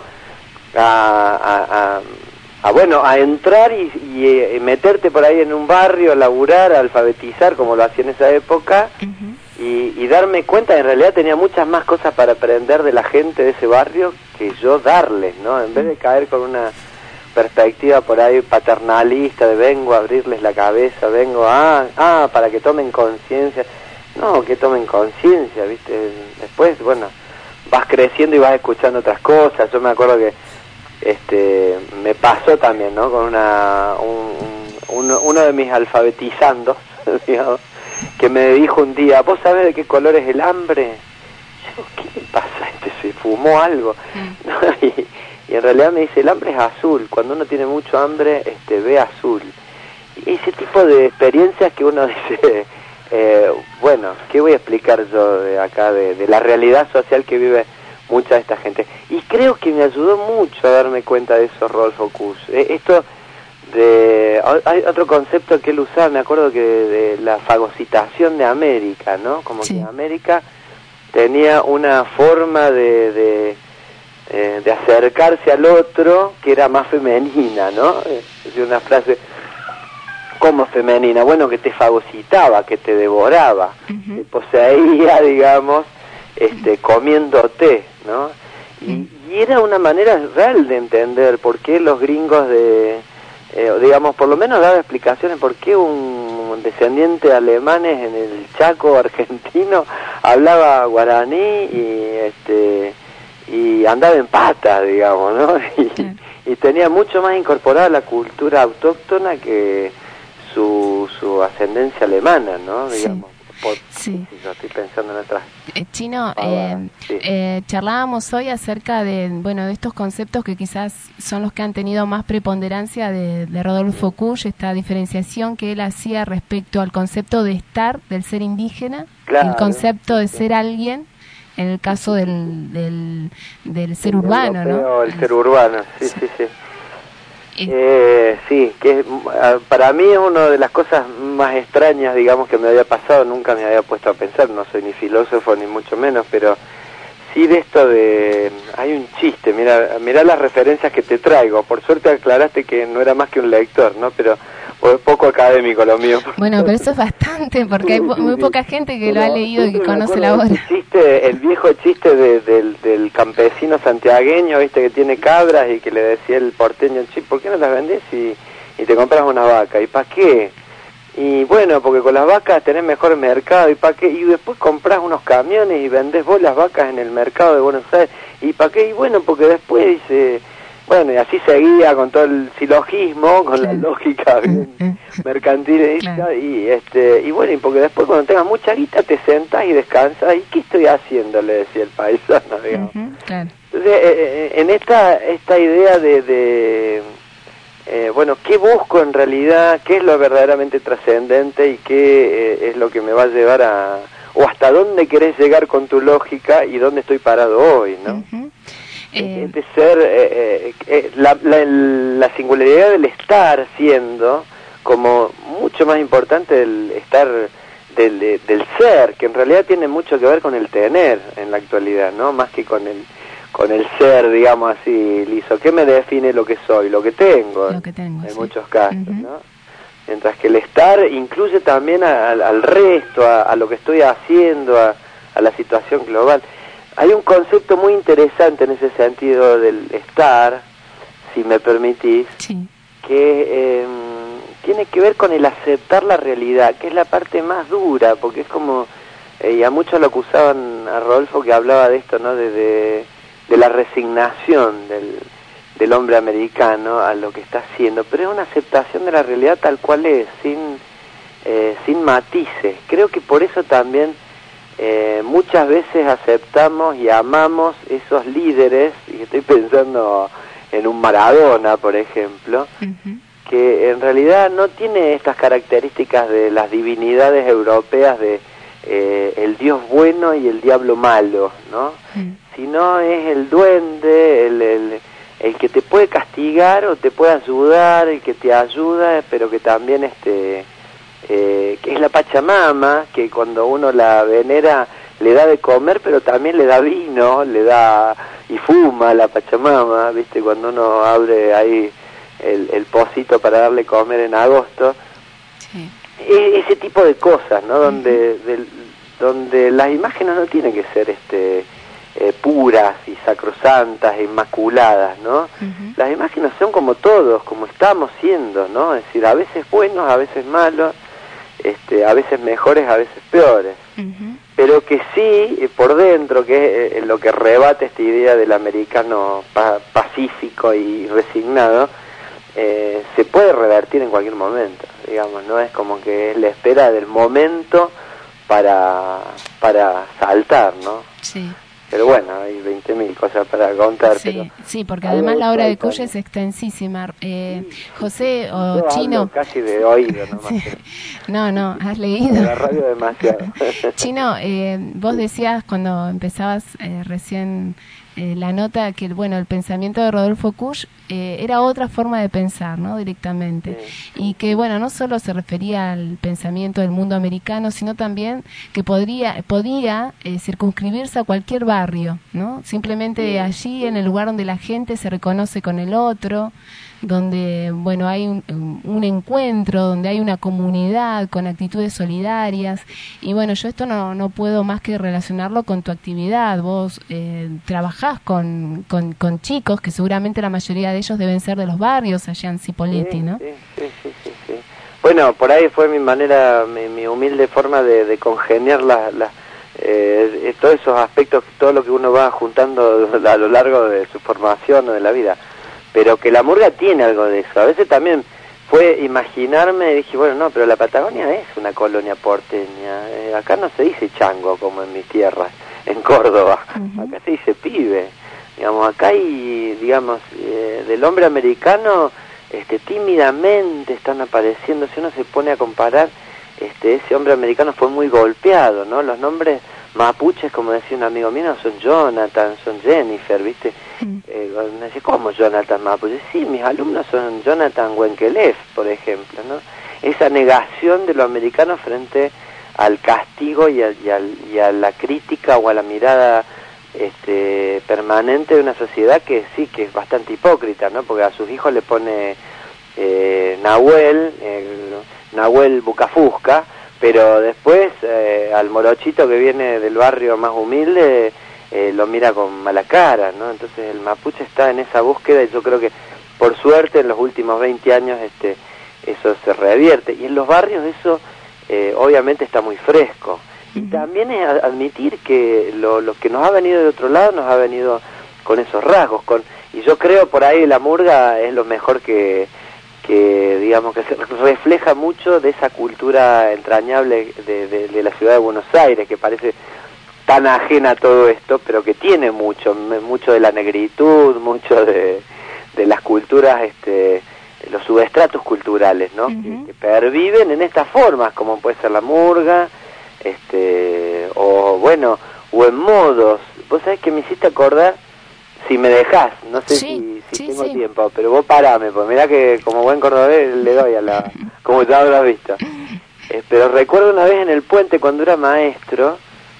a, a, a, a bueno, a entrar y, y, y meterte por ahí en un barrio, a laburar, a alfabetizar, como lo hacía en esa época. Uh-huh. Y, y darme cuenta, en realidad tenía muchas más cosas para aprender de la gente de ese barrio que yo darles, ¿no? En vez de caer con una perspectiva por ahí paternalista de vengo a abrirles la cabeza, vengo a, ah, para que tomen conciencia. No, que tomen conciencia, ¿viste? Después, bueno, vas creciendo y vas escuchando otras cosas. Yo me acuerdo que este me pasó también, ¿no? Con una un, un, uno, uno de mis alfabetizandos, digamos, que me dijo un día, ¿vos sabés de qué color es el hambre? Yo, ¿qué le pasa? Este se fumó algo. Mm. ¿No? Y, y en realidad me dice, el hambre es azul. Cuando uno tiene mucho hambre, este ve azul. Y ese tipo de experiencias que uno dice, eh, bueno, ¿qué voy a explicar yo de acá, de, de la realidad social que vive mucha de esta gente? Y creo que me ayudó mucho a darme cuenta de eso, Rodolfo Kusch. Eh, esto... De, hay otro concepto que él usaba, me acuerdo que de la fagocitación de América, ¿no? Como sí. Que América tenía una forma de, de, eh, de acercarse al otro que era más femenina, ¿no? Es una frase, ¿cómo femenina? Bueno, que te fagocitaba, que te devoraba, uh-huh. Te poseía, digamos, este, comiéndote, ¿no? Y, y era una manera real de entender por qué los gringos de... Eh, digamos, por lo menos daba explicaciones por qué un descendiente de alemanes en el Chaco argentino hablaba guaraní y este y andaba en pata, digamos, ¿no? Y, sí. Y tenía mucho más incorporada la cultura autóctona que su, su ascendencia alemana, ¿no? Digamos. Sí. Por, sí. Yo estoy pensando en otras. Eh, Chino, eh, sí. eh, charlábamos hoy acerca de, bueno, de estos conceptos que quizás son los que han tenido más preponderancia de, de Rodolfo Kusch, esta diferenciación que él hacía respecto al concepto de estar, del ser indígena, claro, el concepto de sí. Ser alguien, en el caso del, del, del ser el urbano, europeo, ¿no? El ser urbano, sí, sí, sí. Eh, sí, que para mí es una de las cosas más extrañas, digamos, que me había pasado. Nunca me había puesto a pensar, no soy ni filósofo ni mucho menos, pero sí de esto de... Hay un chiste, mira, mira las referencias que te traigo. Por suerte aclaraste que no era más que un lector, ¿no? Pero es poco académico lo mío. Bueno, pero eso es bastante, porque hay po muy poca gente que pero, lo ha leído y que conoce la obra. El chiste, el viejo chiste de, del, del campesino santiagueño, viste, que tiene cabras y que le decía el porteño, che, ¿por qué no las vendés y, y te compras una vaca? ¿Y para qué? Y bueno, porque con las vacas tenés mejor mercado. ¿Y para qué? Y después compras unos camiones y vendés vos las vacas en el mercado de Buenos Aires. ¿Y para qué? Y bueno, porque después dice... Bueno, y así seguía con todo el silogismo, con la lógica bien mercantilista, y este y bueno, y porque después cuando tengas mucha guita te sentás y descansas, ¿y qué estoy haciendo?, le decía el paisano, digamos. Uh-huh, claro. Entonces, eh, en esta esta idea de, de eh, bueno, ¿qué busco en realidad? ¿Qué es lo verdaderamente trascendente y qué eh, es lo que me va a llevar a... o hasta dónde querés llegar con tu lógica y dónde estoy parado hoy, ¿no? Uh-huh. Eh, de ser eh, eh, la, la, la singularidad del estar siendo como mucho más importante el estar del, del ser, que en realidad tiene mucho que ver con el tener en la actualidad, ¿no? Más que con el con el ser, digamos así, liso. ¿Qué me define lo que soy? Lo que tengo, lo que tengo en sí. muchos casos, uh-huh. ¿no? Mientras que el estar incluye también a, a, al resto, a, a lo que estoy haciendo, a, a la situación global. Hay un concepto muy interesante en ese sentido del estar, si me permitís, sí. que eh, tiene que ver con el aceptar la realidad, que es la parte más dura, porque es como, eh, y a muchos lo acusaban a Rodolfo que hablaba de esto, ¿no? De, de, de la resignación del, del hombre americano a lo que está haciendo, pero es una aceptación de la realidad tal cual es, sin, eh, sin matices. Creo que por eso también... Eh, muchas veces aceptamos y amamos esos líderes, y estoy pensando en un Maradona, por ejemplo, uh-huh. que en realidad no tiene estas características de las divinidades europeas de eh, el Dios bueno y el diablo malo, ¿no? Mm. Sino es el duende, el, el, el que te puede castigar o te puede ayudar, el que te ayuda, pero que también este eh, que es la Pachamama, que cuando uno la venera le da de comer, pero también le da vino, le da y fuma la Pachamama, ¿viste? Cuando uno abre ahí el, el pocito para darle comer en agosto. Sí. E, ese tipo de cosas, ¿no? Donde, uh-huh. de, donde las imágenes no tienen que ser este eh, puras y sacrosantas, inmaculadas, ¿no? Uh-huh. Las imágenes son como todos, como estamos siendo, ¿no? Es decir, a veces buenos, a veces malos, este, a veces mejores, a veces peores. Uh-huh. Pero que sí, por dentro, que es lo que rebate esta idea del americano pa pacífico y resignado, eh, se puede revertir en cualquier momento, digamos, no es como que es la espera del momento para, para saltar, ¿no? Sí. Pero bueno, hay veinte mil cosas para contar. Sí, pero sí, porque además la obra de Cuyo es extensísima. Eh, José o Yo Chino... casi de oído nomás. Sí. No, no, has leído. La radio demasiado. Chino, eh, vos decías cuando empezabas eh, recién eh, la nota que bueno, el pensamiento de Rodolfo Kusch eh, era otra forma de pensar, ¿no? Directamente. Sí. Y que bueno, no solo se refería al pensamiento del mundo americano, sino también que podría, podía eh, circunscribirse a cualquier barrio, ¿no? Simplemente sí. allí, en el lugar donde la gente se reconoce con el otro, donde bueno hay un, un encuentro, donde hay una comunidad con actitudes solidarias. Y bueno, yo esto no, no puedo más que relacionarlo con tu actividad. Vos eh, trabajás con, con, con chicos que seguramente la mayoría de ellos deben ser de los barrios allá en Cipolletti, sí, ¿no? Sí, sí, sí, sí, sí. Bueno, por ahí fue mi manera, mi, mi humilde forma de, de congeniar las la, eh, todos esos aspectos, todo lo que uno va juntando a lo largo de su formación o de la vida. Pero que la murga tiene algo de eso. A veces también fue imaginarme, y dije, bueno, no, pero la Patagonia es una colonia porteña. Eh, acá no se dice chango como en mis tierras, en Córdoba. Uh-huh. Acá se dice pibe. Digamos, acá hay, digamos, eh, del hombre americano, este, tímidamente están apareciendo. Si uno se pone a comparar, este, ese hombre americano fue muy golpeado, ¿no? Los nombres mapuches, como decía un amigo mío, no son Jonathan, son Jennifer, ¿viste? Mm. Eh, me dice, ¿cómo Jonathan Mapuche? Sí, mis alumnos son Jonathan Wenkelef, por ejemplo, ¿no? Esa negación de lo americano frente al castigo y a, y a, y a la crítica o a la mirada este, permanente de una sociedad que sí, que es bastante hipócrita, ¿no? Porque a sus hijos le pone eh, Nahuel, eh, Nahuel Bucafusca, pero después eh, al morochito que viene del barrio más humilde eh, lo mira con mala cara, ¿no? Entonces el mapuche está en esa búsqueda y yo creo que por suerte en los últimos veinte años este eso se revierte, y en los barrios eso eh, obviamente está muy fresco. Y también es admitir que lo, lo que nos ha venido de otro lado nos ha venido con esos rasgos, con y yo creo por ahí la murga es lo mejor que que digamos que se refleja mucho de esa cultura entrañable de, de, de la ciudad de Buenos Aires, que parece tan ajena a todo esto, pero que tiene mucho, mucho de la negritud, mucho de, de las culturas, este, los subestratos culturales, ¿no? Uh-huh. que, que perviven en estas formas, como puede ser la murga, este, o bueno, o en modos. Vos sabés que me hiciste acordar, si me dejás, no sé sí, si, si sí, tengo sí. tiempo, pero vos parame, pues mirá que como buen cordobés le doy a la, como ya habrás visto. Eh, pero recuerdo una vez en el puente cuando era maestro,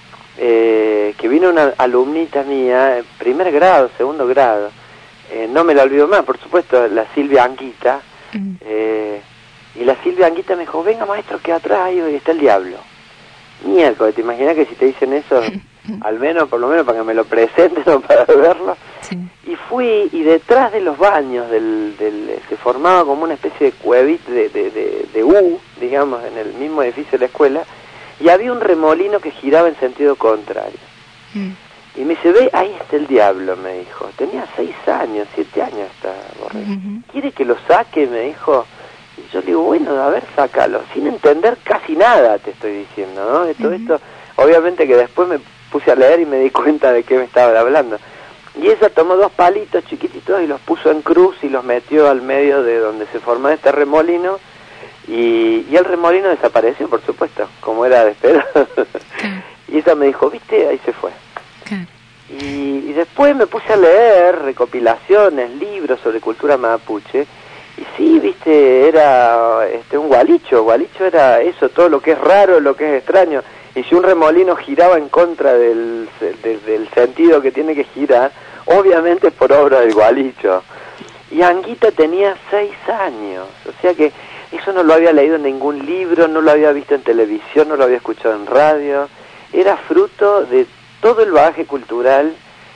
eh, que vino una alumnita mía, primer grado, segundo grado, eh, no me la olvido más, por supuesto, la Silvia Anguita, eh, y la Silvia Anguita me dijo, venga maestro, que atrás ahí está el diablo. Miércoles, ¿te imaginas que si te dicen eso, al menos, por lo menos para que me lo presenten o para verlo? Sí. Y fui, y detrás de los baños del, del se formaba como una especie de cuevita de, de, de, de U, digamos, en el mismo edificio de la escuela, y había un remolino que giraba en sentido contrario. Mm. Y me dice, ve, ahí está el diablo, me dijo. Tenía seis años, siete años hasta Borrell. Uh-huh. ¿Quiere que lo saque? Me dijo. Y yo le digo, bueno, a ver, sácalo. Sin entender casi nada, te estoy diciendo, ¿no? De todo uh-huh. esto, obviamente que después me puse a leer y me di cuenta de qué me estaba hablando. Y ella tomó dos palitos chiquititos y los puso en cruz y los metió al medio de donde se formó este remolino. Y, y el remolino desapareció, por supuesto, como era de esperar. Y ella me dijo, ¿viste? Ahí se fue. Y, y después me puse a leer recopilaciones, libros sobre cultura mapuche, y sí, viste, era este un gualicho, gualicho era eso, todo lo que es raro, lo que es extraño, y si un remolino giraba en contra del, de, del sentido que tiene que girar, obviamente es por obra del gualicho. Y Anguita tenía seis años, o sea que eso no lo había leído en ningún libro, no lo había visto en televisión, no lo había escuchado en radio, era fruto de todo el bagaje cultural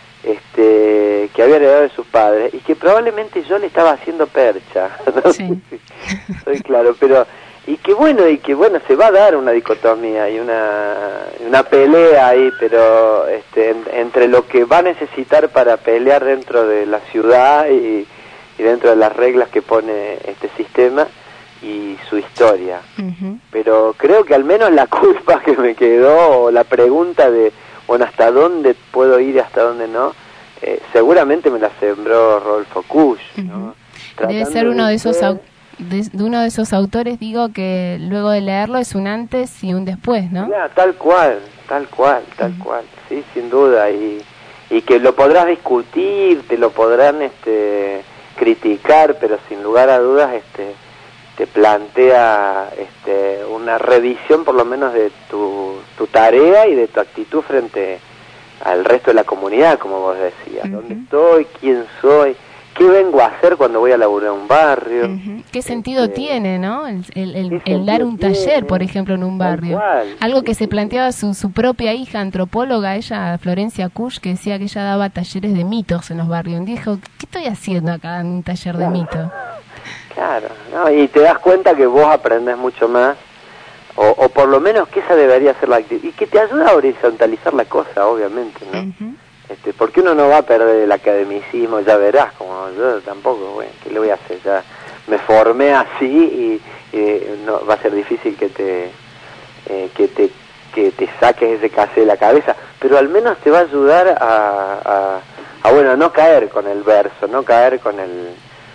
este que había heredado de sus padres y que probablemente yo le estaba haciendo percha, ¿no? Sí. Soy claro, pero y que bueno, y que bueno, se va a dar una dicotomía y una una pelea ahí, pero este en, entre lo que va a necesitar para pelear dentro de la ciudad y, y dentro de las reglas que pone este sistema y su historia. Uh-huh. Pero creo que al menos la culpa que me quedó, o la pregunta de bueno, ¿hasta dónde puedo ir y hasta dónde no? Eh, seguramente me la sembró Rodolfo Kusch, ¿no? Uh-huh. Debe ser uno de esos au- de, de uno de esos autores, digo, que luego de leerlo es un antes y un después, ¿no? Ya, tal cual, tal cual, tal uh-huh. cual, sí, sin duda, y, y que lo podrás discutir, te lo podrán este, criticar, pero sin lugar a dudas este, te plantea este, una revisión por lo menos de tu, tu tarea y de tu actitud frente al resto de la comunidad, como vos decías. Uh-huh. ¿Dónde estoy? ¿Quién soy? ¿Qué vengo a hacer cuando voy a laburar un barrio? Uh-huh. ¿Qué sentido este, tiene, no? El, el, el, el dar un taller, tiene? Por ejemplo, en un barrio. Algo que se planteaba su, su propia hija antropóloga, ella, Florencia Kusch, que decía que ella daba talleres de mitos en los barrios. Y dijo, ¿qué estoy haciendo acá en un taller de mitos? Claro, ¿no? Y te das cuenta que vos aprendés mucho más, o, o por lo menos que esa debería ser la actitud, y que te ayuda a horizontalizar la cosa, obviamente, ¿no? Uh-huh. Este, porque uno no va a perder el academicismo, ya verás, como yo tampoco, bueno, ¿qué le voy a hacer? Ya me formé así y, y no, va a ser difícil que te, eh, que te que te saques ese casé de la cabeza, pero al menos te va a ayudar a, a, a bueno, no caer con el verso, no caer con el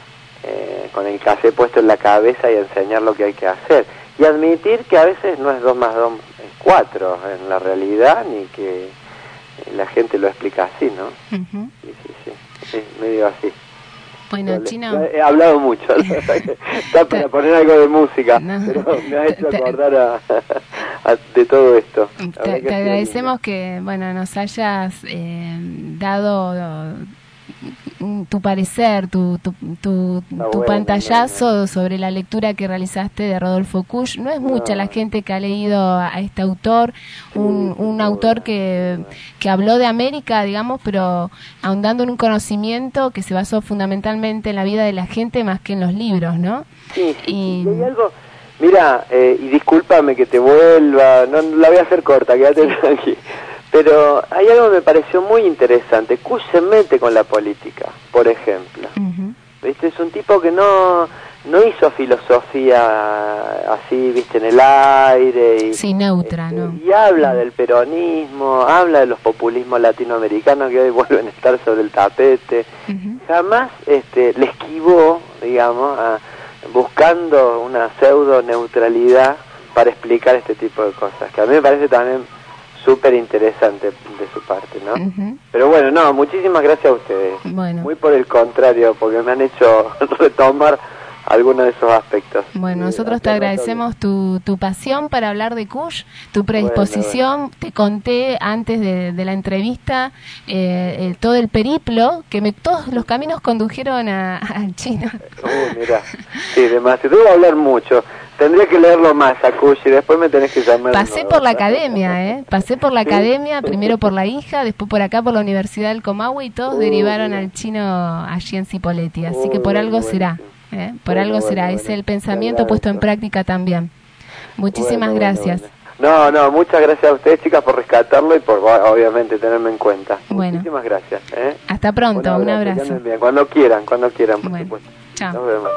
Eh, con el café puesto en la cabeza y enseñar lo que hay que hacer y admitir que a veces no es dos más dos es cuatro en la realidad, ni que la gente lo explica así, ¿no? Uh-huh. Sí, sí, sí, sí, medio así. Bueno, Pero Chino, he hablado mucho, está para poner algo de música, no. Pero me ha hecho acordar a, a, de todo esto. Te, te agradecemos que, bueno, nos hayas eh, dado tu parecer, tu tu, tu, tu bueno, pantallazo bueno. sobre la lectura que realizaste de Rodolfo Kusch. No es mucha no. la gente que ha leído a este autor, un, sí, un autor que, que habló de América, digamos, pero ahondando en un conocimiento que se basó fundamentalmente en la vida de la gente más que en los libros, ¿no? Sí, sí, y... sí, hay algo... Mira, eh, y discúlpame que te vuelva, no la voy a hacer corta, quédate aquí. Pero hay algo que me pareció muy interesante. Kusch se mete con la política, por ejemplo. Uh-huh. ¿Viste? Es un tipo que no no hizo filosofía así, viste, en el aire. Y, sí, neutra, este, ¿no? Y habla uh-huh. del peronismo, habla de los populismos latinoamericanos que hoy vuelven a estar sobre el tapete. Uh-huh. Jamás este, le esquivó, digamos, a, buscando una pseudo neutralidad para explicar este tipo de cosas, que a mí me parece también súper interesante de su parte, ¿no? Uh-huh. Pero bueno, no, muchísimas gracias a ustedes. Bueno. Muy por el contrario, porque me han hecho retomar algunos de esos aspectos. Bueno, eh, nosotros te agradecemos tu, tu pasión para hablar de Kusch, tu predisposición. Bueno, bueno. Te conté antes de, de la entrevista eh, eh, todo el periplo, que me, todos los caminos condujeron al Chino. Uh, mira, sí, demasiado. Debo hablar mucho. Tendría que leerlo más a Kusch y después me tenés que llamar. Pasé por la academia, ¿eh? Pasé por la ¿Sí? academia, primero por la hija, después por acá por la Universidad del Comahue y todos uh, derivaron mira. al Chino allí en Cipolletti. Así uh, que por algo bueno, será, ¿eh? Por bueno, algo bueno, será. Bueno, es el pensamiento puesto en práctica también. Muchísimas bueno, gracias. Bueno, bueno. No, no, muchas gracias a ustedes, chicas, por rescatarlo y por, obviamente, tenerme en cuenta. Bueno. Muchísimas gracias. ¿eh? Hasta pronto, un abrazo. Un abrazo. Cuando quieran, cuando quieran, por bueno. supuesto. Chao. Nos vemos.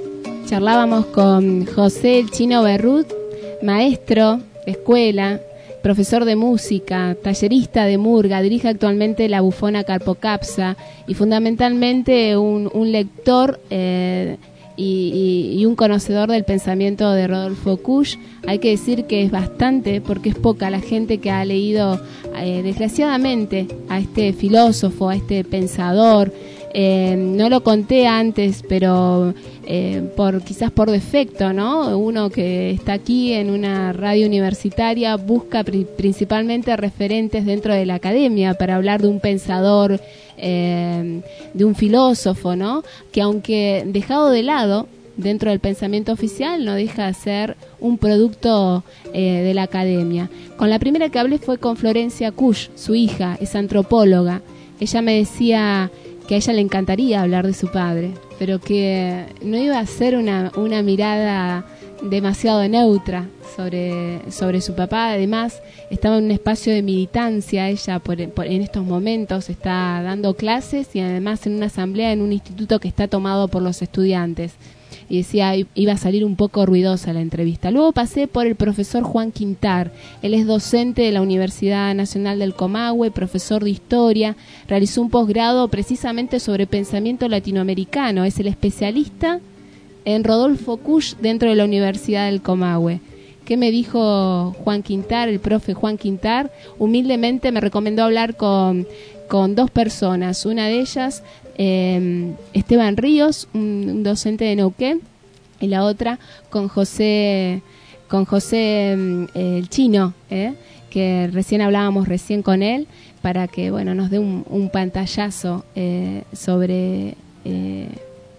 Charlábamos con José el Chino Berrut, maestro de escuela, profesor de música, tallerista de murga, dirige actualmente la Bufona Carpocapsa y fundamentalmente un, un lector eh, y, y, y un conocedor del pensamiento de Rodolfo Kusch. Hay que decir que es bastante, porque es poca la gente que ha leído eh, desgraciadamente a este filósofo, a este pensador. Eh, no lo conté antes, pero eh, por quizás por defecto, ¿no? Uno que está aquí en una radio universitaria busca pri- principalmente referentes dentro de la academia para hablar de un pensador, eh, de un filósofo, ¿no? Que aunque dejado de lado dentro del pensamiento oficial, no deja de ser un producto eh, de la academia. Con la primera que hablé fue con Florencia Kusch, su hija, es antropóloga. Ella me decía que a ella le encantaría hablar de su padre, pero que no iba a ser una, una mirada demasiado neutra sobre, sobre su papá. Además, estaba en un espacio de militancia, ella por, por, en estos momentos está dando clases y además en una asamblea en un instituto que está tomado por los estudiantes. Y decía, iba a salir un poco ruidosa la entrevista. Luego pasé por el profesor Juan Quintar. Él es docente de la Universidad Nacional del Comahue, profesor de historia. Realizó un posgrado precisamente sobre pensamiento latinoamericano. Es el especialista en Rodolfo Kusch dentro de la Universidad del Comahue. ¿Qué me dijo Juan Quintar, el profe Juan Quintar? Humildemente me recomendó hablar con, con dos personas. Una de ellas, eh, Esteban Ríos, un, un docente de Neuquén, y la otra con José, con José eh, el Chino, eh, que recién hablábamos recién con él, para que bueno nos dé un, un pantallazo eh, sobre eh,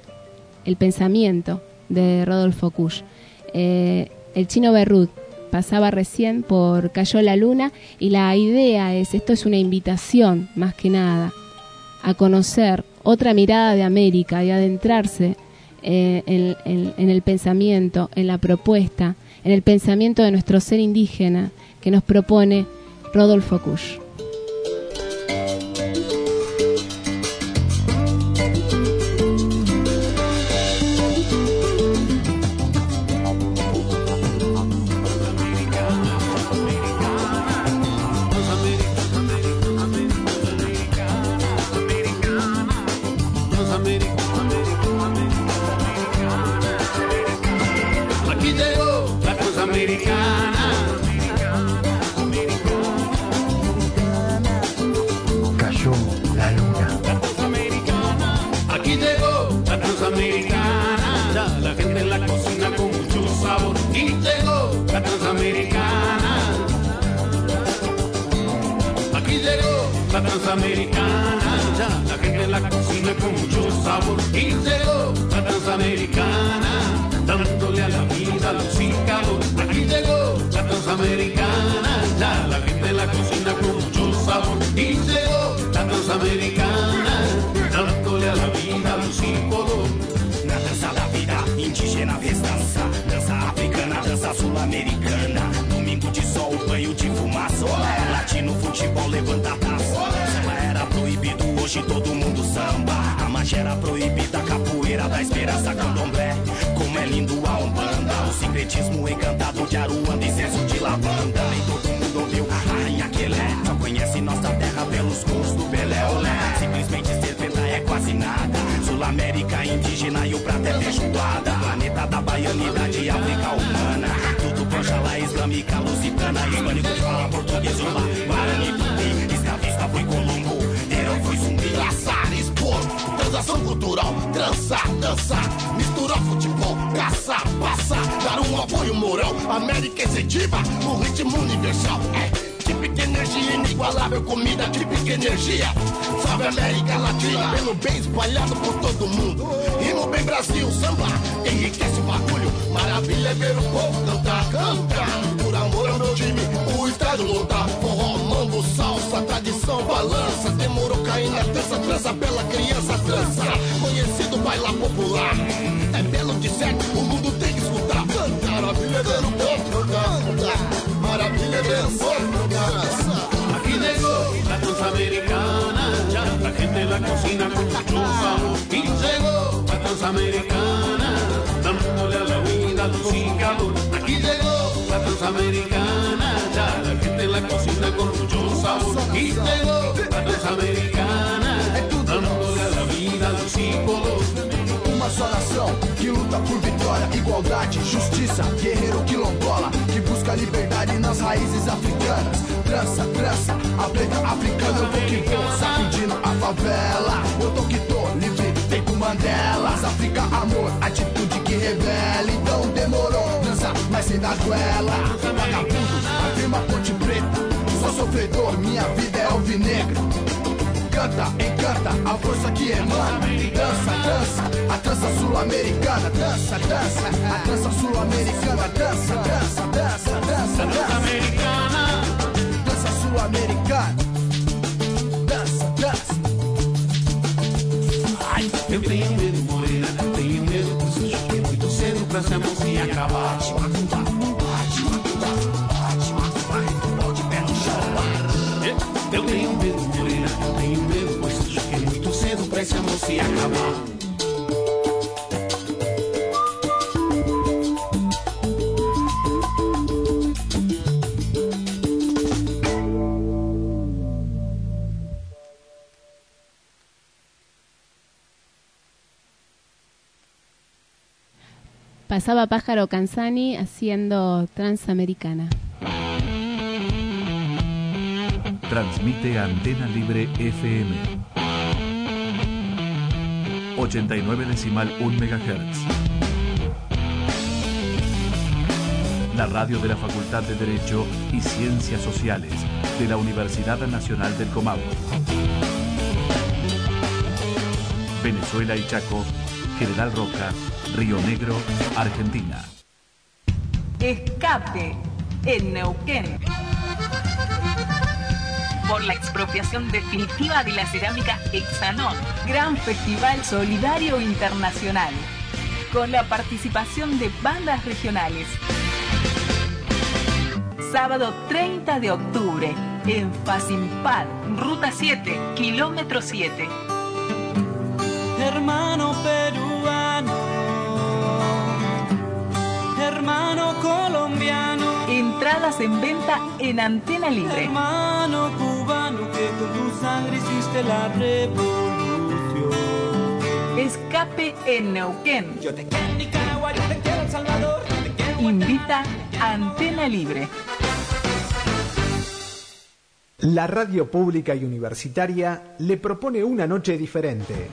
el pensamiento de Rodolfo Kusch. Eh, el Chino Berrut pasaba recién por Cayó la Luna y la idea es, esto es una invitación más que nada, a conocer otra mirada de América y adentrarse eh, en, en, en el pensamiento, en la propuesta, en el pensamiento de nuestro ser indígena que nos propone Rodolfo Kusch. Cayó la luna. Aquí llegó la transamericana, ya la gente en la cocina con mucho sabor. Y llegó la transamericana. Aquí llegó la transamericana, ya la gente en la cocina con mucho sabor. Y llegó la transamericana, dándole a la vida luz y calor. Aquí llegó la transamericana, ya la gente en la cocina con mucho sabor. Y llegó la transamericana, dándole a la vida luz y color. Na dança da vida, indígena festança, dança africana, dança sul-americana. Domingo de sol, banho de fumaça. Latino, futebol, levanta a taça. Samba era proibido, hoje todo mundo samba. A marcha era proibida, capoeira da esperança, candomblé. Como é lindo a Umbanda, o sincretismo encantado de Aruanda, incenso de lavanda. Nem todo mundo ouviu a rainha Quelé, só conhece nossa terra pelos gols do Belé Olé. Simplesmente ser penta é quase nada. Sul-América indígena e o prato é feijoada. Planeta da baianidade, África humana. Tudo concha lá, islâmica, lusitana. Hispânico fala português, olá, guarani, tupi. Escravista foi Colombo, Herão foi zumbi. Traçar, expor, transação cultural. Trançar, dançar, misturar futebol. Caçar, passar, dar um apoio moral. América executiva, o ritmo universal. É típica energia inigualável, comida típica energia. Salve América Latina, pelo bem espalhado por todo mundo. Rimo bem Brasil, samba, enriquece o bagulho. Maravilha é ver o povo cantar, cantar. Por amor ao meu time, o estádio lotar. Forró, mambo, salsa, tradição, balança. Demorou cair na dança, trança pela criança, trança. Conhecido bailar popular. É belo de certo, o mundo tem que escutar. Cantar, maravilha é ver o povo cantar. Maravilha é ver o povo cantar. Aquí llegó la transamericana, ya la gente en la cocina con mucho sabor. Y llegó la transamericana, dándole a la vida luz y calor. Aquí llegó la transamericana, ya la gente en la igualdade, justiça, guerreiro quilombola que busca liberdade nas raízes africanas. Trança, trança, a preta africana. Eu tô que vou sacudindo a favela. Eu tô que tô livre, feito Mandela. África, amor, atitude que revela. Então demorou, trança, mas sem dar goela. Vagabundo, afirma Ponte Preta. Sou sofredor, minha vida é alvinegro. Canta, encanta, a força que emana. Dança, dança, a dança sul-americana. Dança, dança, a dança sul-americana. Dança, dança, dança, dança, dança americana. Dança sul-americana. Dança, dança. Ai, eu tenho medo, morena, tenho medo que isso chegue muito cedo pra essa mocinha acabar. Eu tenho medo, morena, eu tenho medo, pois isso chegue muito cedo pra essa mocinha acabar. Pasaba Pájaro Canzani haciendo Transamericana. Transmite Antena Libre F M ochenta y nueve decimal uno megahertz. La radio de la Facultad de Derecho y Ciencias Sociales de la Universidad Nacional del Comahue. Venezuela y Chaco, General Roca, Río Negro, Argentina. Escape en Neuquén. Por la expropiación definitiva de la cerámica Hexanón. Gran Festival Solidario Internacional. Con la participación de bandas regionales. Sábado treinta de octubre, en Facimpad, Ruta siete, kilómetro siete. Hermano peruano, hermano colombiano, entradas en venta en Antena Libre. Hermano cubano, que con tu sangre hiciste la revolución. Escape en Neuquén. Yo te quiero en Nicaragua, yo te quiero en El Salvador, yo te quiero en Invita Antena Libre. La radio pública y universitaria le propone una noche diferente.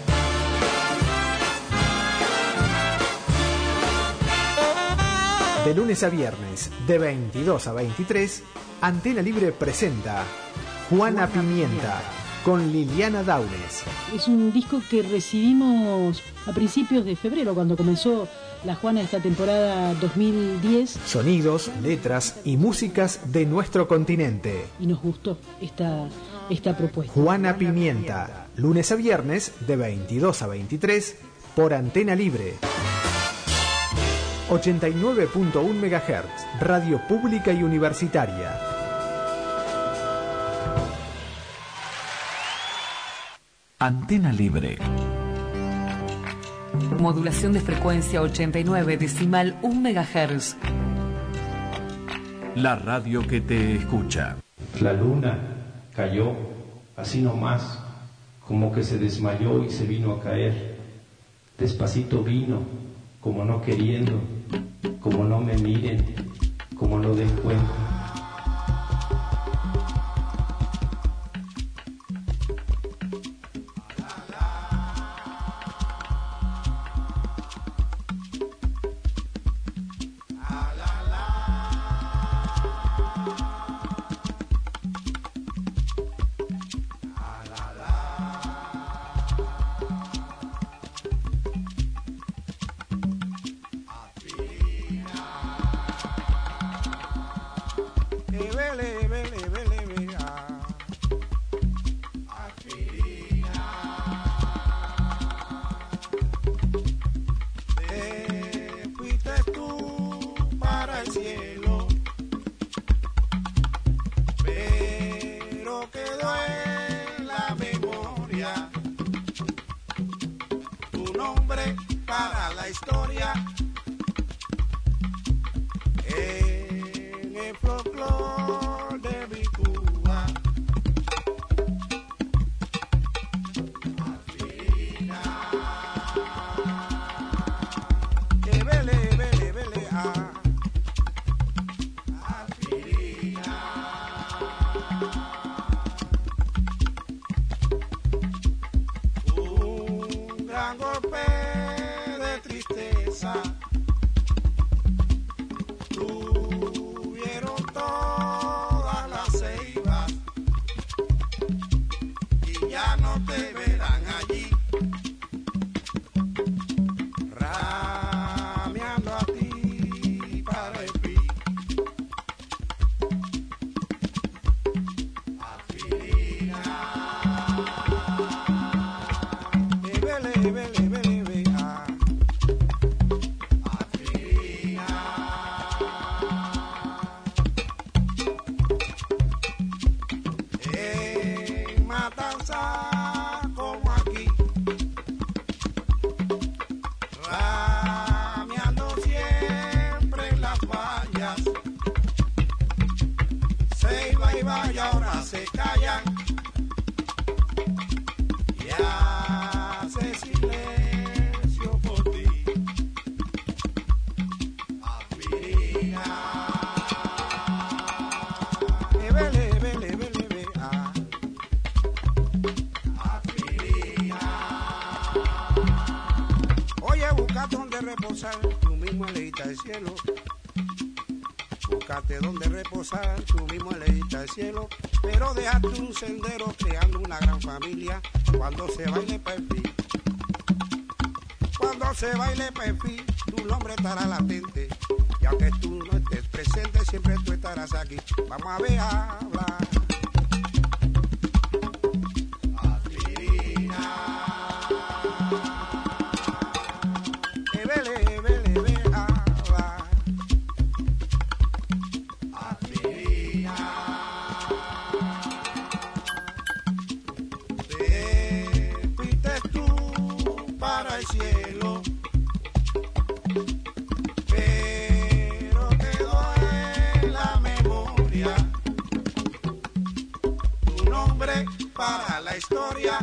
De lunes a viernes, de veintidós a veintitrés, Antena Libre presenta Juana Pimienta, con Liliana Daunes. Es un disco que recibimos a principios de febrero, cuando comenzó la Juana esta temporada dos mil diez. Sonidos, letras y músicas de nuestro continente. Y nos gustó esta, esta propuesta. Juana Pimienta, lunes a viernes, de veintidós a veintitrés, por Antena Libre. ochenta y nueve punto uno megahertz, radio pública y universitaria. Antena Libre. Modulación de frecuencia ochenta y nueve decimal uno megahertz. La radio que te escucha. La luna cayó así nomás, como que se desmayó y se vino a caer. Despacito vino, como no queriendo, como no me miren, como no den cuenta. Vele, no te verán allí. Rameando a ti para el fin. En Matanza como aquí, rameando siempre en las vallas, se iba y va y ahora se callan y hace silencio por ti, aspirina. Eh, vele, vele, vele, ve, ah. Aspirina. Oye, busca donde reposar, tú mismo eleita el cielo. Búscate donde reposar, tú mismo eleita el cielo. Pero déjate un sendero creando una gran familia cuando se baile perfil. Cuando se baile perfil, tu nombre estará latente. Y aunque tú no estés presente, siempre tú estarás aquí. Vamos a ver, habla. Aspirina. Eh, vele, vele, ve, habla. Aspirina. Te fuiste tú para el cielo, pero quedó en la memoria tu nombre para la historia.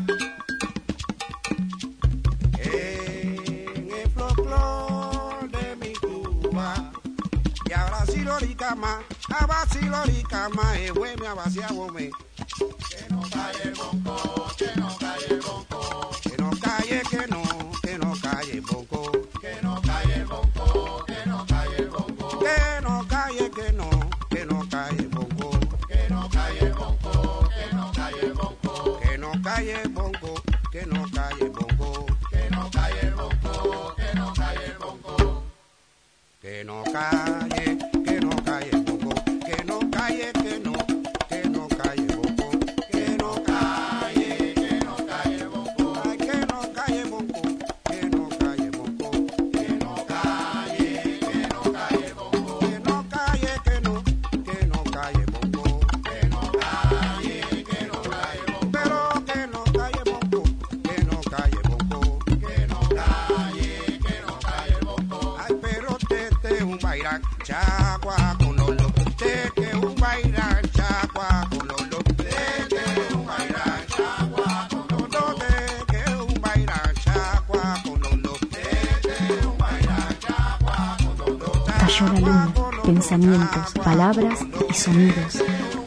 En el folclore de mi Cuba, y ahora sí loricama, ahora sí loricama, eh, güey, me abaciábome. Que no calle el bonco, que no calle el bonco, que no calle, que no, que no calle el bonco, que no calle el bonco, que no calle el bonco, que no calle, que no, que no calle el bonco, que no calle el bonco, que no calle el bonco, que no calle el bonco, que no calle el bonco, que no calle el bonco, que no calle el bonco, que no calle, que no calle el bonco, que no calle, que no, que no calle el bonco, que no calle, que no calle el bonco, ay, que no calle el bonco, que no calle el bonco, que no calle, que no calle el bonco, que no calle, que no, que no calle el bonco, que no calle, que no calle el bonco, pero que no calle el bonco, que no calle el bonco, que no calle, que no calle el bonco, ay, pero te te un bairán chagua con lolo, te que un bairán chagua con lolo, te que un bairán chagua con lolo, te que un bairán chagua con lolo, te que un bairán chagua con lolo. Cayó la luna, pensamientos, palabras y sonidos.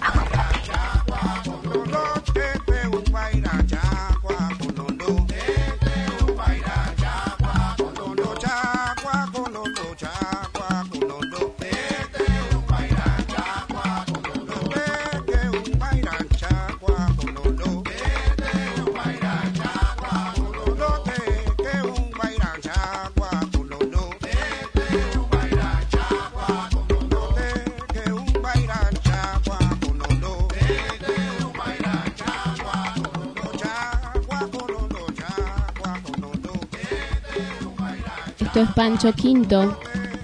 Esto es Pancho Quinto.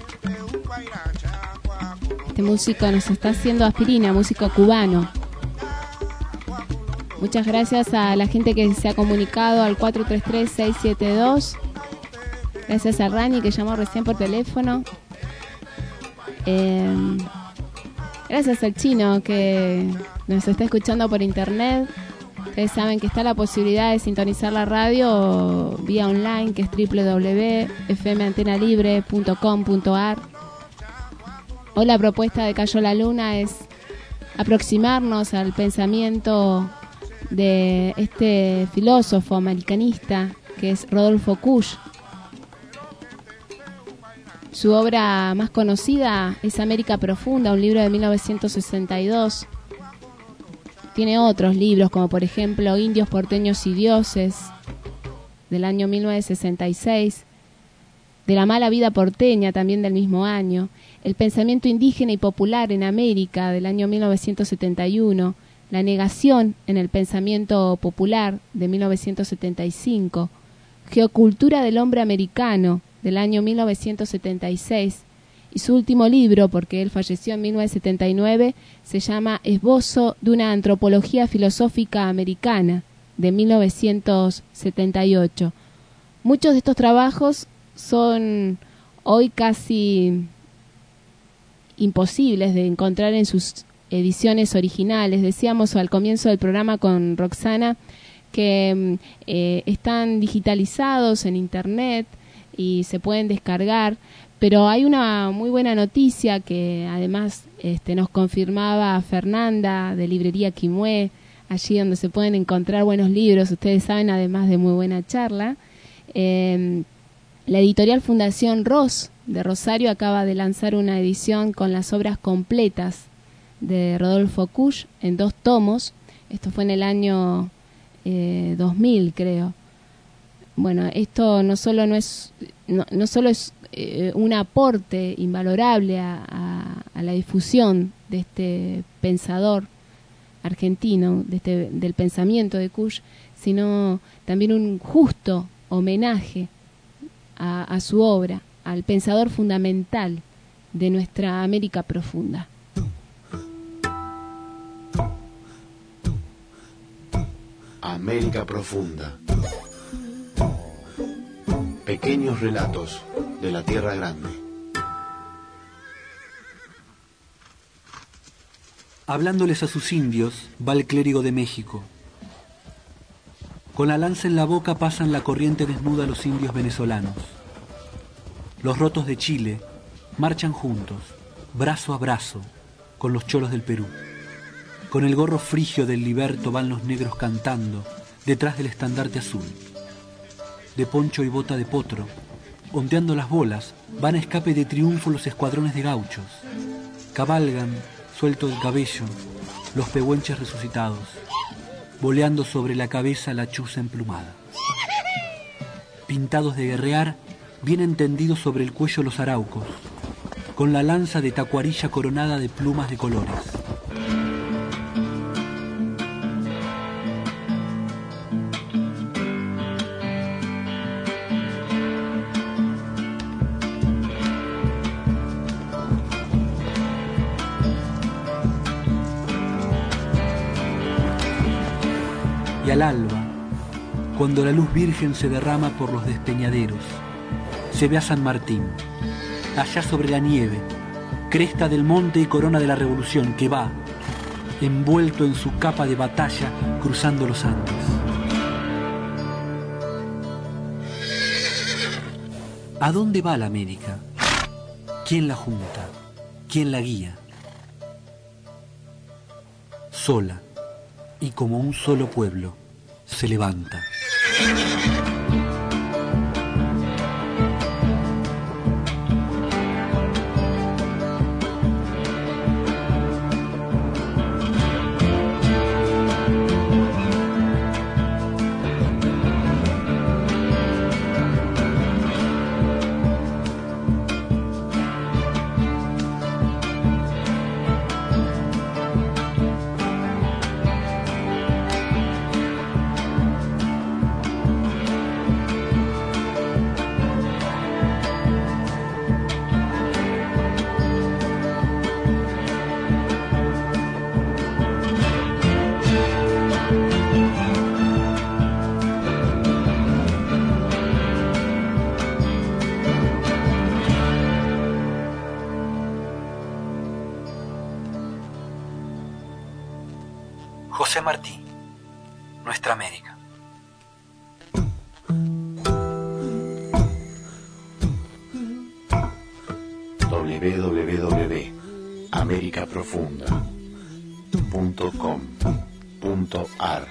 Este músico nos está haciendo aspirina, músico cubano. Muchas gracias a la gente que se ha comunicado al cuatro tres tres, seis siete dos. Gracias a Rani que llamó recién por teléfono. Eh, gracias al Chino que nos está escuchando por internet. Ustedes saben que está la posibilidad de sintonizar la radio vía online, que es doble u doble u doble u punto f m antena libre punto com punto a r. Hoy la propuesta de Cayó la Luna es aproximarnos al pensamiento de este filósofo americanista que es Rodolfo Kusch. Su obra más conocida es América Profunda, un libro de mil novecientos sesenta y dos. tiene otros libros, como por ejemplo Indios, Porteños y Dioses, del año mil novecientos sesenta y seis, De la mala vida porteña, también del mismo año, El pensamiento indígena y popular en América, del año mil novecientos setenta y uno, La negación en el pensamiento popular, de mil novecientos setenta y cinco, Geocultura del hombre americano, del año mil novecientos setenta y seis, y su último libro, porque él falleció en mil novecientos setenta y nueve, se llama Esbozo de una antropología filosófica americana, de mil novecientos setenta y ocho. Muchos de estos trabajos son hoy casi imposibles de encontrar en sus ediciones originales. Decíamos al comienzo del programa con Roxana que eh, están digitalizados en internet y se pueden descargar, pero hay una muy buena noticia que además este, nos confirmaba Fernanda de Librería Quimue, allí donde se pueden encontrar buenos libros, ustedes saben, además de muy buena charla. Eh, la editorial Fundación Ros de Rosario acaba de lanzar una edición con las obras completas de Rodolfo Kusch en dos tomos. Esto fue en el año eh, dos mil, creo. Bueno, esto no solo no es no, no solo es eh, un aporte invalorable a, a, a la difusión de este pensador argentino, de este, del pensamiento de Kusch, sino también un justo homenaje a, a su obra, al pensador fundamental de nuestra América profunda. América profunda. Pequeños relatos de la Tierra Grande. Hablándoles a sus indios, va el clérigo de México. Con la lanza en la boca pasan la corriente desnuda los indios venezolanos. Los rotos de Chile marchan juntos, brazo a brazo, con los cholos del Perú. Con el gorro frigio del liberto van los negros cantando, detrás del estandarte azul. De poncho y bota de potro, ondeando las bolas, van a escape de triunfo los escuadrones de gauchos. Cabalgan, suelto el cabello, los pehuenches resucitados, boleando sobre la cabeza la chuza emplumada. Pintados de guerrear, vienen tendidos sobre el cuello los araucos, con la lanza de tacuarilla coronada de plumas de colores. Y al alba, cuando la luz virgen se derrama por los despeñaderos, se ve a San Martín, allá sobre la nieve, cresta del monte y corona de la revolución, que va, envuelto en su capa de batalla, cruzando los Andes. ¿A dónde va la América? ¿Quién la junta? ¿Quién la guía? Sola, y como un solo pueblo, se levanta. José Martí, Nuestra América. doble u doble u doble u punto américa profunda punto com punto a r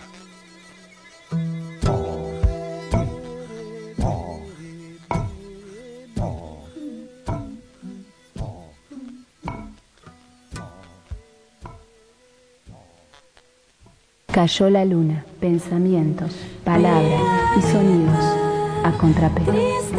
Cayó la luna, pensamientos, palabras y sonidos a contrapelo.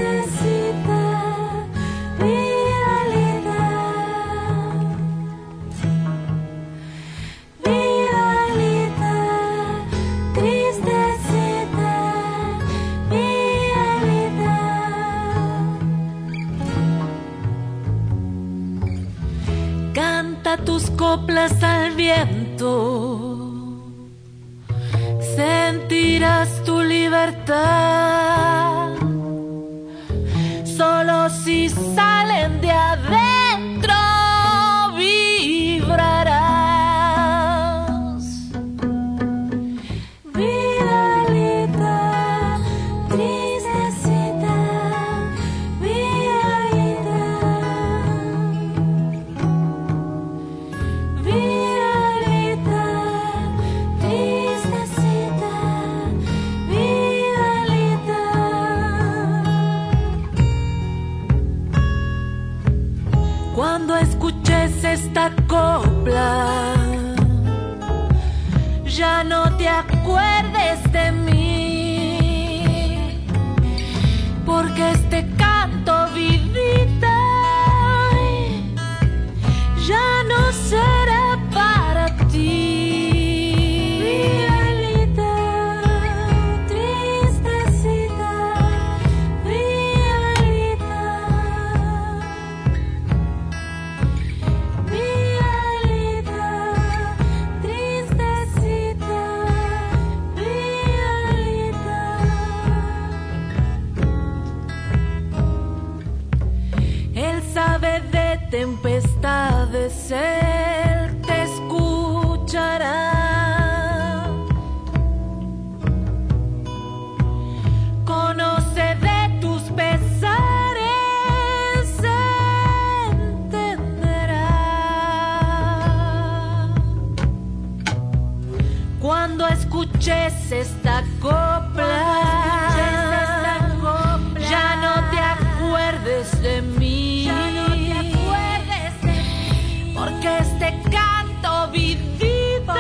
Canta tus coplas al viento, sentirás tu libertad. Solo si salen de adentro vibrarás. Vidalita, tristecita, vidalita. Vidalita, tristecita, vidalita. Cuando escuches esta copla, ya no te acuerdes de mí, porque este canto vidita ya no será para ti. Vidalita, tristecita, vidalita. Vidalita, tristecita, vidalita. Él sabe de tempestades, él te escuchará. Conoce de tus pesares, entenderá. Cuando escuches esta copla, ya no te acuerdes de mí, porque este canto vidita,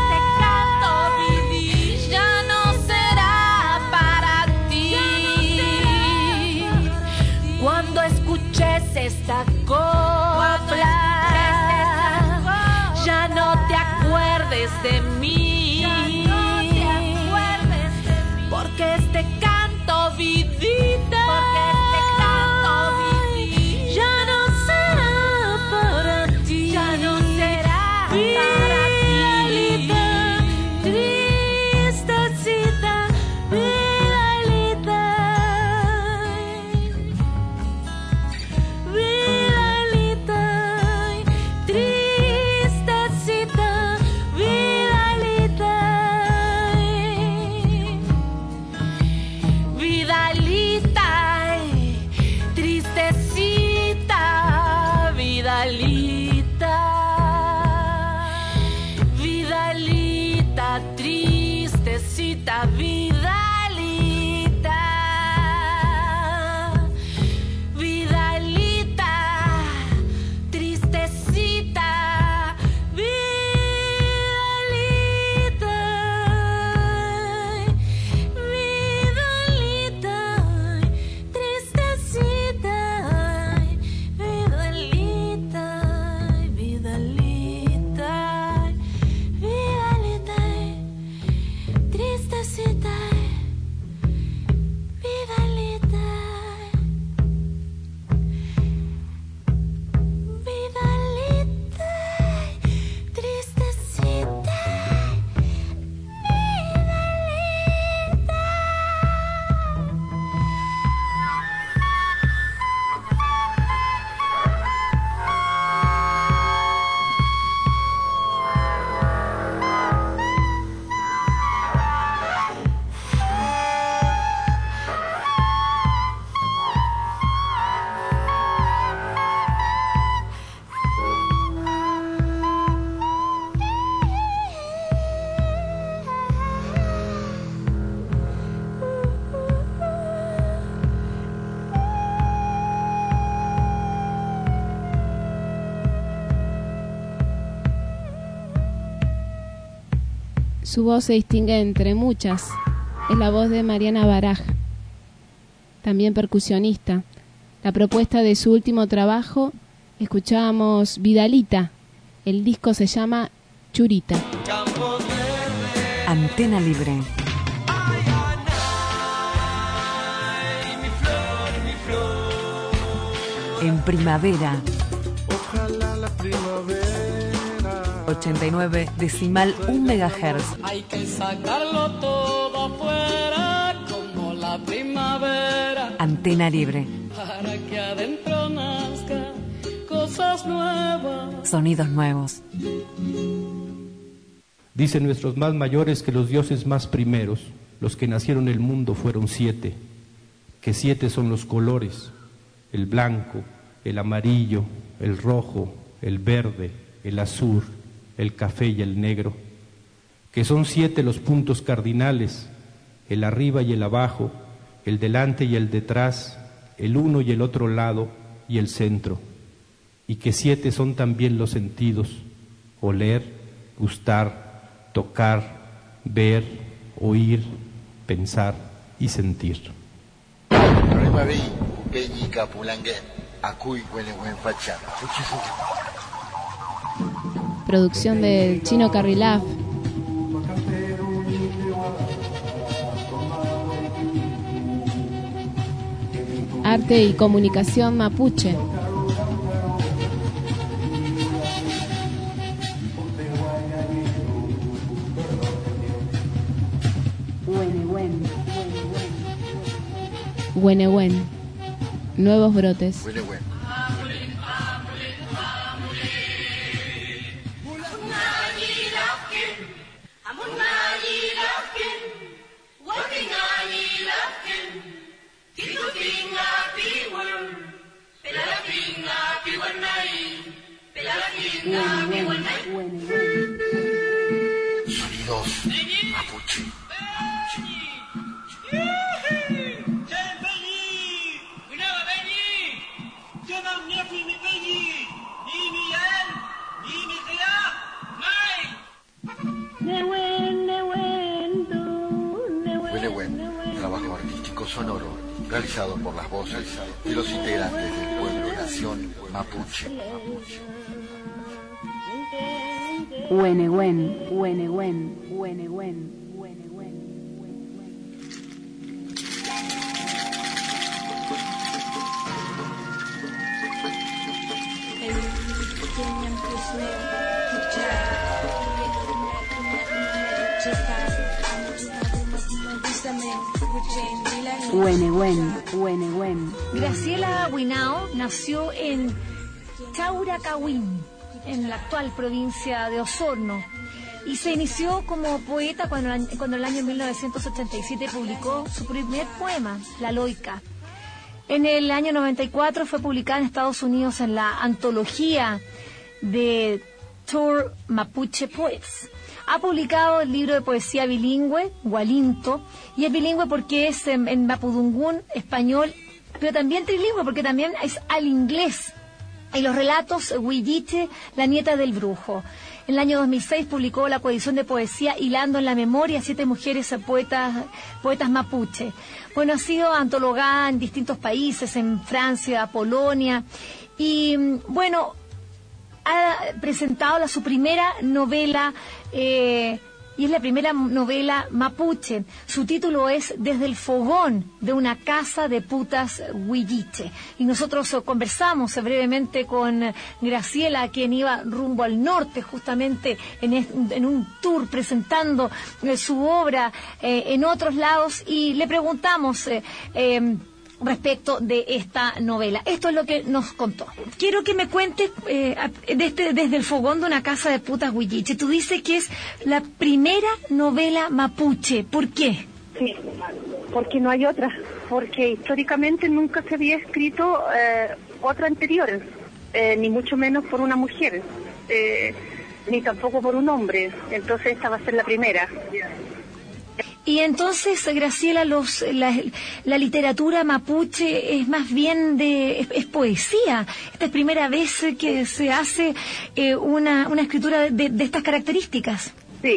ya no será para ti. Cuando escuches esta copla, ya no te acuerdes de mí, porque este canto vidita, ya no será para ti. Ya no será para ti. Tristecita, vidalita. Vidalita, tristecita, vidalita. Vidalita, tristecita, vidalita. Vidalita, tristecita, vidalita. Vidalita, tristecita, vidalita. Vidalita, tristecita, vidalita, vidalita, vidalita, tristecita, vidalita, vidalita, tristecita, Su voz se distingue entre muchas. Es la voz de Mariana Baraj, también percusionista. La propuesta de su último trabajo, escuchábamos Vidalita. El disco se llama Churita. Antena Libre. En primavera. Ojalá la primavera. ochenta y nueve decimal un megahertz. Hay que sacarlo todo afuera como la primavera. Antena Libre. Para que adentro nazca cosas nuevas. Sonidos nuevos. Dicen nuestros más mayores que los dioses más primeros, los que nacieron en el mundo, fueron siete, que siete son los colores: el blanco, el amarillo, el rojo, el verde, el azul, el café y el negro, que son siete los puntos cardinales: el arriba y el abajo, el delante y el detrás, el uno y el otro lado y el centro, y que siete son también los sentidos: oler, gustar, tocar, ver, oír, pensar y sentir. Producción del Chino Carrilaf. Arte y comunicación mapuche. Huenehuen. Nuevos brotes. Sonidos mapuche. Trabajo artístico sonoro realizado por las voces de los integrantes del pueblo nación mapuche. Huenehuen, Huenehuen, Huenehuen. Huenehuen, Huenehuen. Graciela Huinao nació en Chauracahuín, en la actual provincia de Osorno, y se inició como poeta cuando, cuando en el año mil novecientos ochenta y siete publicó su primer poema, La Loica. En el año noventa y cuatro fue publicada en Estados Unidos en la antología de Tour Mapuche Poets. Ha publicado el libro de poesía bilingüe, Gualinto, y es bilingüe porque es en, en mapudungún, español, pero también trilingüe porque también es al inglés. Y los relatos Huilliche, la nieta del brujo. En el año dos mil seis publicó la coedición de poesía Hilando en la memoria, siete mujeres poetas, poetas mapuche. Bueno, ha sido antologada en distintos países, en Francia, Polonia, y bueno, ha presentado la, su primera novela, eh, y es la primera novela mapuche. Su título es Desde el fogón de una casa de putas huilliche. Y nosotros conversamos brevemente con Graciela, quien iba rumbo al norte justamente en, es, en un tour presentando eh, su obra eh, en otros lados, y le preguntamos eh, eh, respecto de esta novela. Esto es lo que nos contó. Quiero que me cuentes eh, de este, desde el fogón de una casa de putas huilliche. Tú dices que es la primera novela mapuche. ¿Por qué? Sí, porque no hay otra. Porque históricamente nunca se había escrito eh, otra anterior, eh, ni mucho menos por una mujer, eh, ni tampoco por un hombre. Entonces esta va a ser la primera. Y entonces, Graciela, los, la, la literatura mapuche es más bien de es, es poesía. Esta es primera vez que se hace eh, una, una escritura de, de estas características. Sí,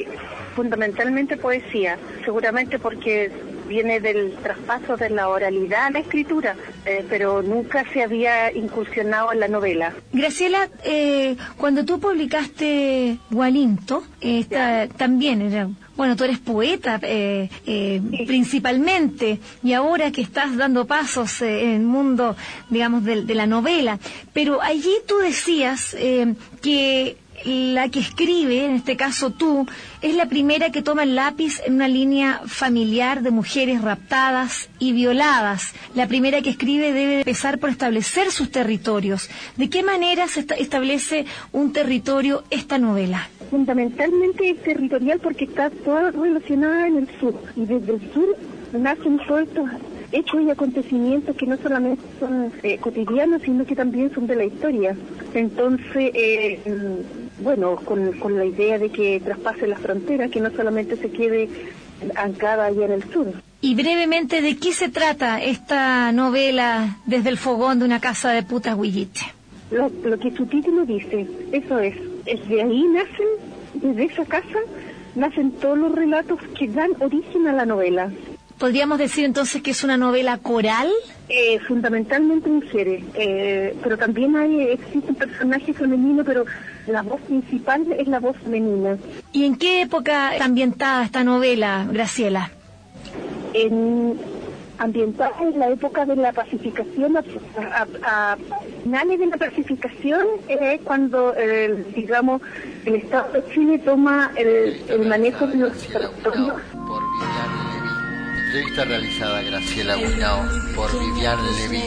fundamentalmente poesía, seguramente porque viene del traspaso de la oralidad a la escritura, eh, pero nunca se había incursionado en la novela. Graciela, eh, cuando tú publicaste Gualinto, esta, también era... Bueno, tú eres poeta eh, eh, sí. principalmente, y ahora que estás dando pasos eh, en el mundo, digamos, de, de la novela, pero allí tú decías eh, que la que escribe, en este caso tú, es la primera que toma el lápiz en una línea familiar de mujeres raptadas y violadas. La primera que escribe debe empezar por establecer sus territorios. ¿De qué manera se establece un territorio esta novela? Fundamentalmente es territorial porque está toda relacionada en el sur, y desde el sur nacen todos estos hechos y acontecimientos que no solamente son eh, cotidianos, sino que también son de la historia. Entonces, eh, bueno, con, con la idea de que traspase las fronteras, que no solamente se quede anclada allá en el sur. Y brevemente, ¿de qué se trata esta novela Desde el fogón de una casa de putas Huilliche? Lo, lo que su título dice, eso es, es de ahí nacen, desde esa casa, nacen todos los relatos que dan origen a la novela. ¿Podríamos decir entonces que es una novela coral? Eh, fundamentalmente mujeres, eh, pero también hay existen personajes femeninos, pero la voz principal es la voz femenina. ¿Y en qué época está ambientada esta novela, Graciela? En, ambientada en la época de la pacificación, a, a, a finales de la pacificación, es eh, cuando, eh, digamos, el Estado de Chile toma el, el manejo de los territorios. Entrevista realizada a Graciela Guinao por Vivian Levy.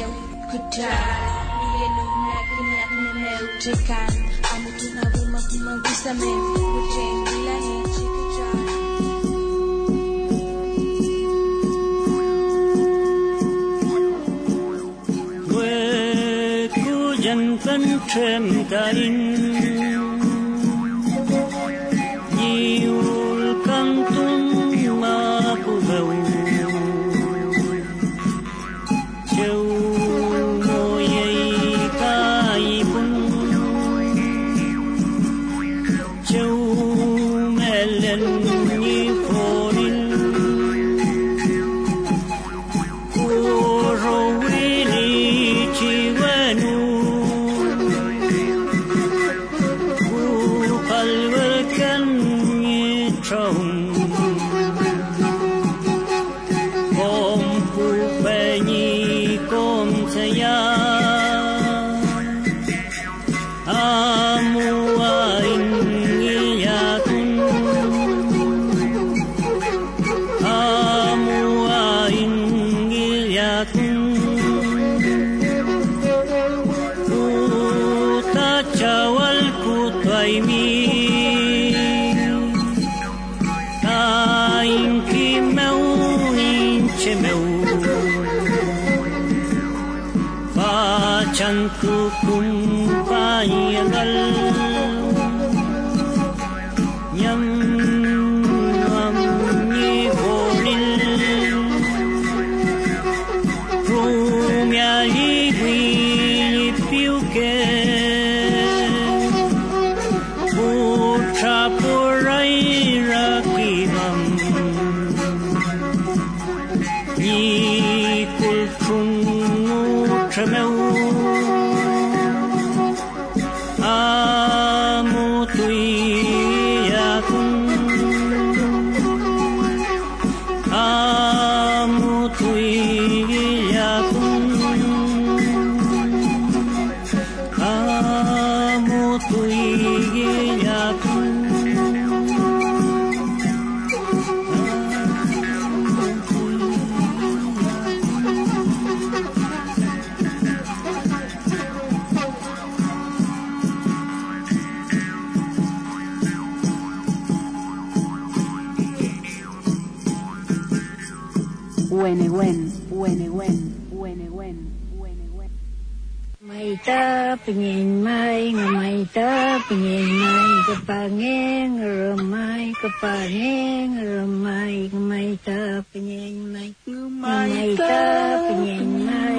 Maita penyen mai ngamaita penyen mai kepangeng remai kepangeng remai ngamaita penyen mai ngamaita penyen mai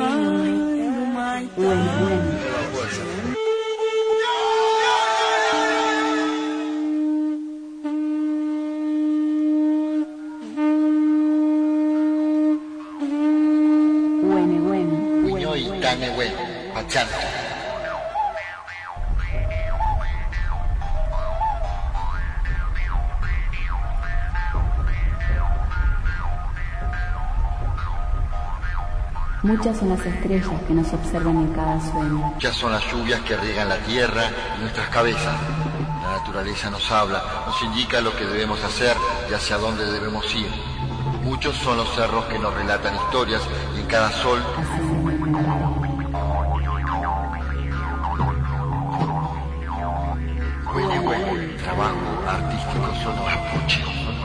ngamaita wen wen. Tanewe, Pachanto. Muchas son las estrellas que nos observan en cada sueño. Muchas son las lluvias que riegan la tierra y nuestras cabezas. La naturaleza nos habla, nos indica lo que debemos hacer y hacia dónde debemos ir. Muchos son los cerros que nos relatan historias y en cada sol. Huele, huele, trabajo artístico sonoro. Mapuche.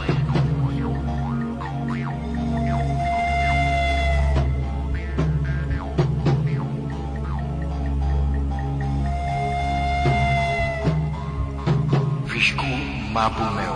Fishku Mapumeo.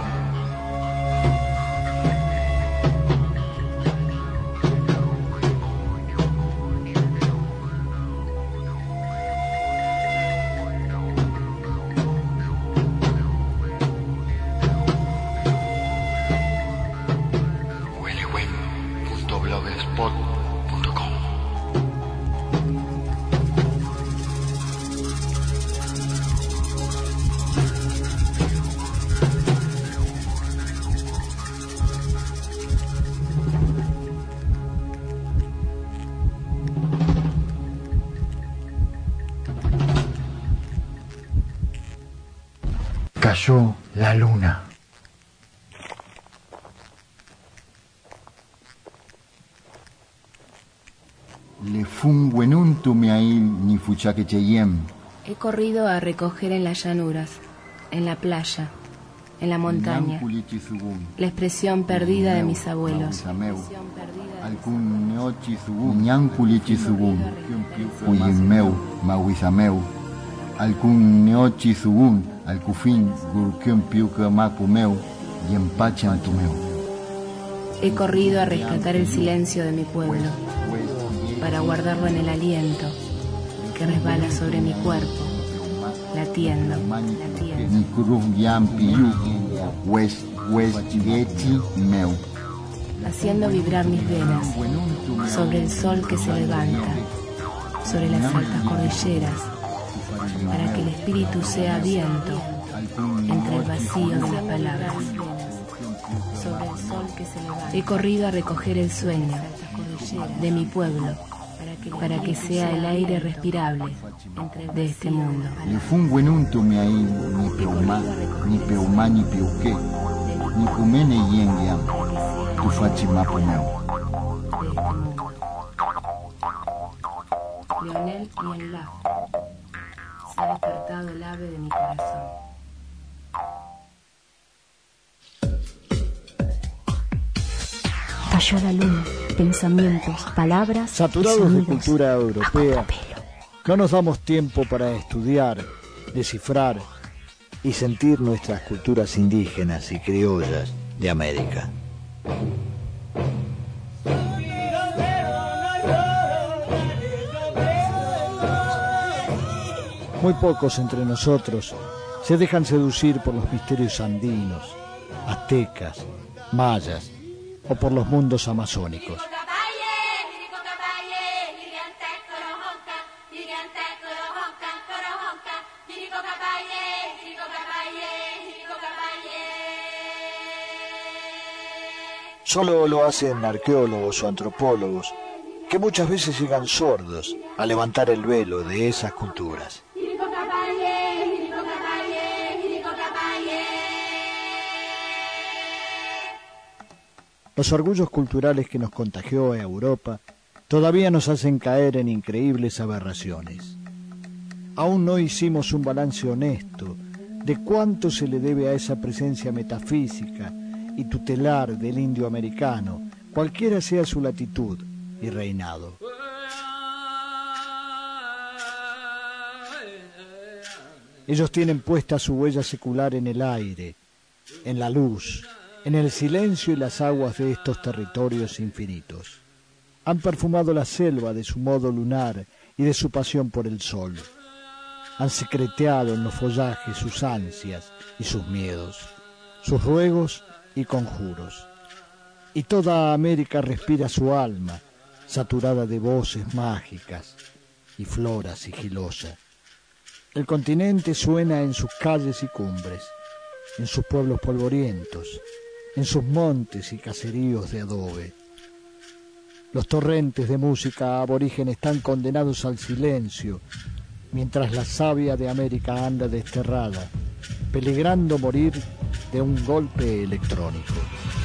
Cayó la luna. Le fun buenun tu meail ni fuchaque cheyem. He corrido a recoger en las llanuras, en la playa, en la montaña, la expresión perdida de mis abuelos. Alcun neochi zugun, ñanculichi zugun, uyinmeu, mahuizameu. Alcun neochi zugun, alcufin, gurquem piuca macumeu, y empachan tumeu. He corrido a rescatar el silencio de mi pueblo, para guardarlo en el aliento que resbala sobre mi cuerpo, latiendo, latiendo. Ni cruz yampiyu, west, west, yechi, meu. Haciendo vibrar mis venas sobre el sol que se levanta, sobre las altas cordilleras, para que el espíritu sea viento entre el vacío de las palabras. Sobre el sol que se levanta. He corrido a recoger el sueño de mi pueblo, para que sea el aire respirable de este mundo. Le fun buenunto me ahí, ni peuma, ni peuma, ni peuque, ni cumene yengiam, tu fachimapumeu. Leonel Nienlaf. Se ha despertado el ave de mi corazón. Cayó la luna, pensamientos, palabras, saturados sonidos, de cultura europea, no nos damos tiempo para estudiar, descifrar y sentir nuestras culturas indígenas y criollas de América. Muy pocos entre nosotros se dejan seducir por los misterios andinos, aztecas, mayas o por los mundos amazónicos. Solo lo hacen arqueólogos o antropólogos, que muchas veces llegan sordos a levantar el velo de esas culturas. Los orgullos culturales que nos contagió a Europa todavía nos hacen caer en increíbles aberraciones. Aún no hicimos un balance honesto de cuánto se le debe a esa presencia metafísica y tutelar del indio americano, cualquiera sea su latitud y reinado. Ellos tienen puesta su huella secular en el aire, en la luz, en el silencio y las aguas de estos territorios infinitos. Han perfumado la selva de su modo lunar y de su pasión por el sol. Han secreteado en los follajes sus ansias y sus miedos, sus ruegos y conjuros. Y toda América respira su alma, saturada de voces mágicas, y flora sigilosa. El continente suena en sus calles y cumbres, en sus pueblos polvorientos, en sus montes y caseríos de adobe. Los torrentes de música aborigen están condenados al silencio, mientras la savia de América anda desterrada, peligrando morir de un golpe electrónico.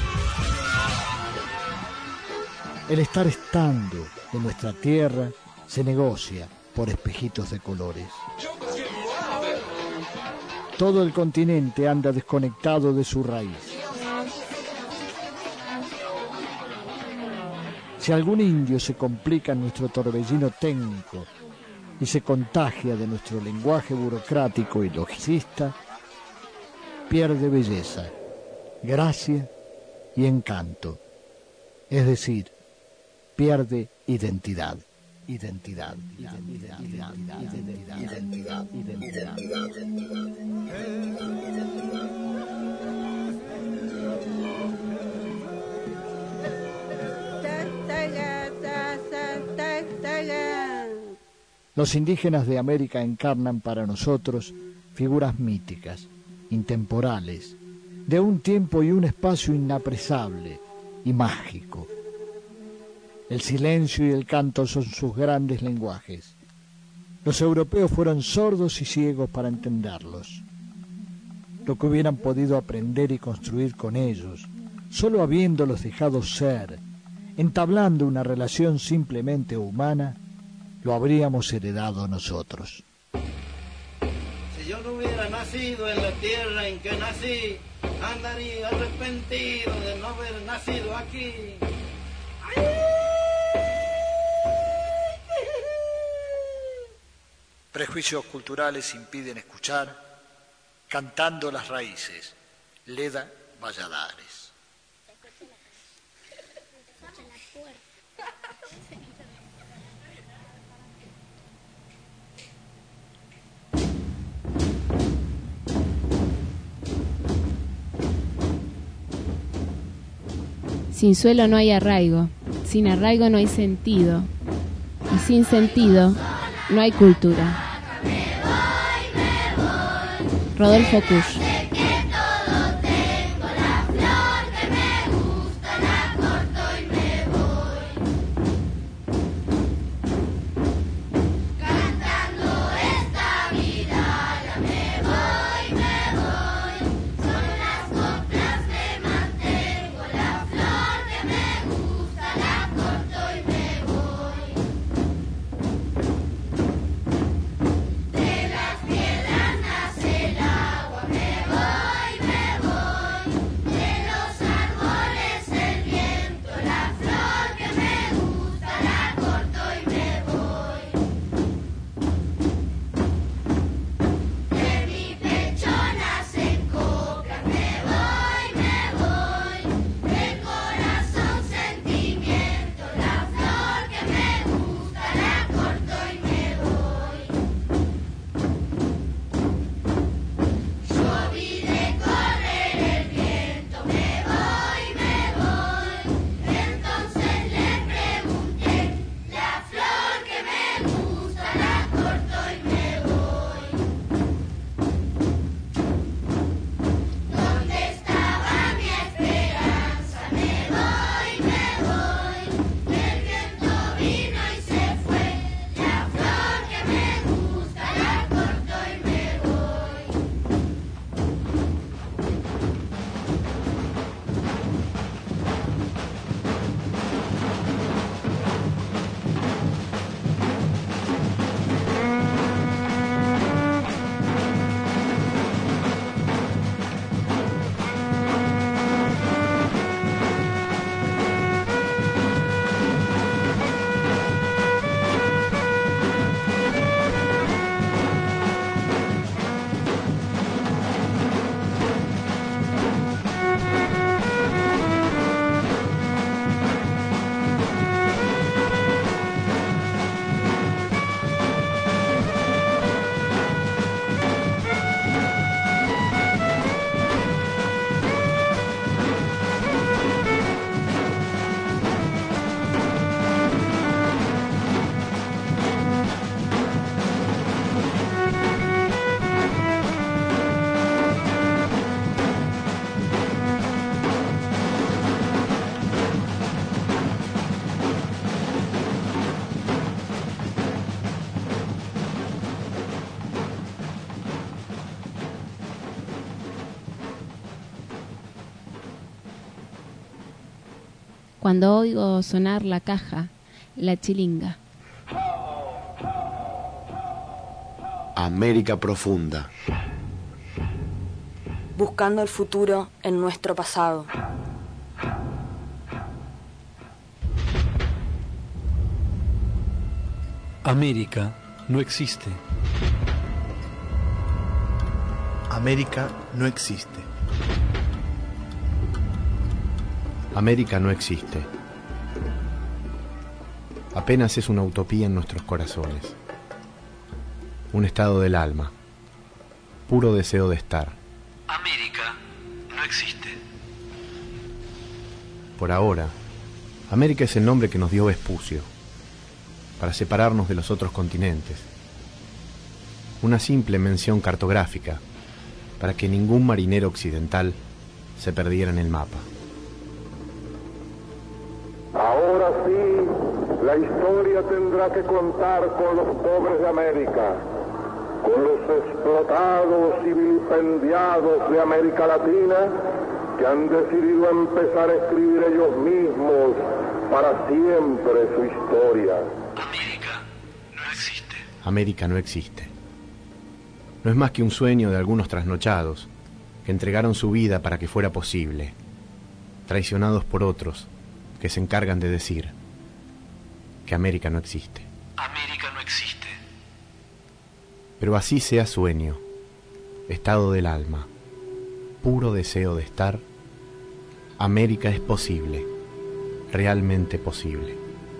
El estar estando de nuestra tierra se negocia por espejitos de colores. Todo el continente anda desconectado de su raíz. Si algún indio se complica en nuestro torbellino técnico y se contagia de nuestro lenguaje burocrático y logicista, pierde belleza, gracia y encanto. Es decir, pierde identidad. Identidad, identidad, identidad, identidad, identidad, identidad. Los indígenas de América encarnan para nosotros figuras míticas, intemporales, de un tiempo y un espacio inapresable y mágico. El silencio y el canto son sus grandes lenguajes. Los europeos fueron sordos y ciegos para entenderlos. Lo que hubieran podido aprender y construir con ellos, solo habiéndolos dejado ser, entablando una relación simplemente humana, lo habríamos heredado nosotros. Si yo no hubiera nacido en la tierra en que nací, andaría arrepentido de no haber nacido aquí. ¡Ay! Prejuicios culturales impiden escuchar, cantando las raíces. Leda Valladares. Sin suelo no hay arraigo, sin arraigo no hay sentido, y sin sentido no hay cultura. Rodolfo Kusch. De las piedras nace el agua, me Cuando oigo sonar la caja, la chilinga. América profunda. Buscando el futuro en nuestro pasado. América no existe. América no existe. América no existe. Apenas es una utopía en nuestros corazones. Un estado del alma. Puro deseo de estar. América no existe. Por ahora, América es el nombre que nos dio Vespucio, para separarnos de los otros continentes. Una simple mención cartográfica, para que ningún marinero occidental se perdiera en el mapa. Ahora sí, la historia tendrá que contar con los pobres de América, con los explotados y vilipendiados de América Latina, que han decidido empezar a escribir ellos mismos para siempre su historia. América no existe. América no existe. No es más que un sueño de algunos trasnochados que entregaron su vida para que fuera posible, traicionados por otros que se encargan de decir que América no existe. América no existe. Pero así sea sueño, estado del alma, puro deseo de estar, América es posible, realmente posible.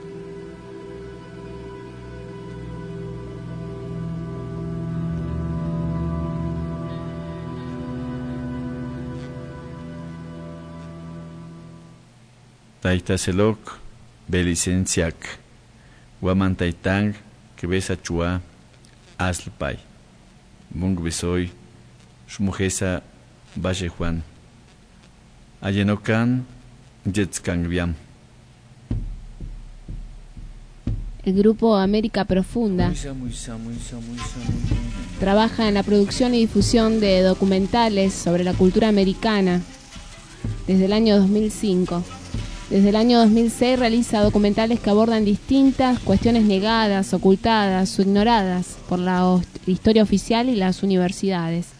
Taitaselok, Belicenciac, Guamantaitang, Quebesachua, Aslpay, Mungbesoy, Shmujesa, Valle Juan, Ayenocan, Yetzcanviam. El grupo América Profunda trabaja en la producción y difusión de documentales sobre la cultura americana desde el año dos mil cinco. Desde el año dos mil seis realiza documentales que abordan distintas cuestiones negadas, ocultadas o ignoradas por la historia oficial y las universidades.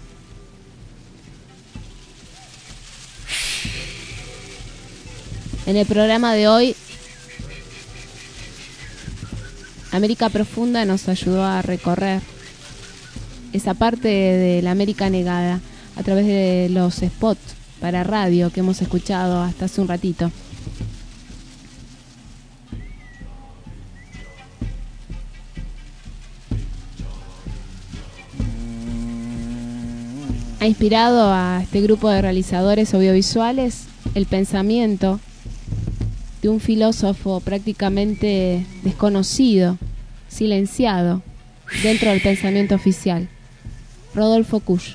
En el programa de hoy, América Profunda nos ayudó a recorrer esa parte de la América negada a través de los spots para radio que hemos escuchado hasta hace un ratito. Ha inspirado a este grupo de realizadores audiovisuales el pensamiento de un filósofo prácticamente desconocido, silenciado dentro del pensamiento oficial, Rodolfo Kusch.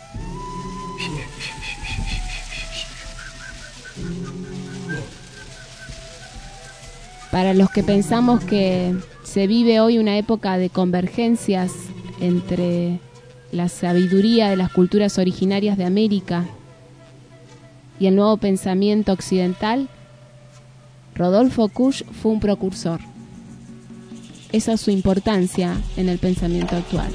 Para los que pensamos que se vive hoy una época de convergencias entre la sabiduría de las culturas originarias de América y el nuevo pensamiento occidental, Rodolfo Kusch fue un precursor. Esa es su importancia en el pensamiento actual.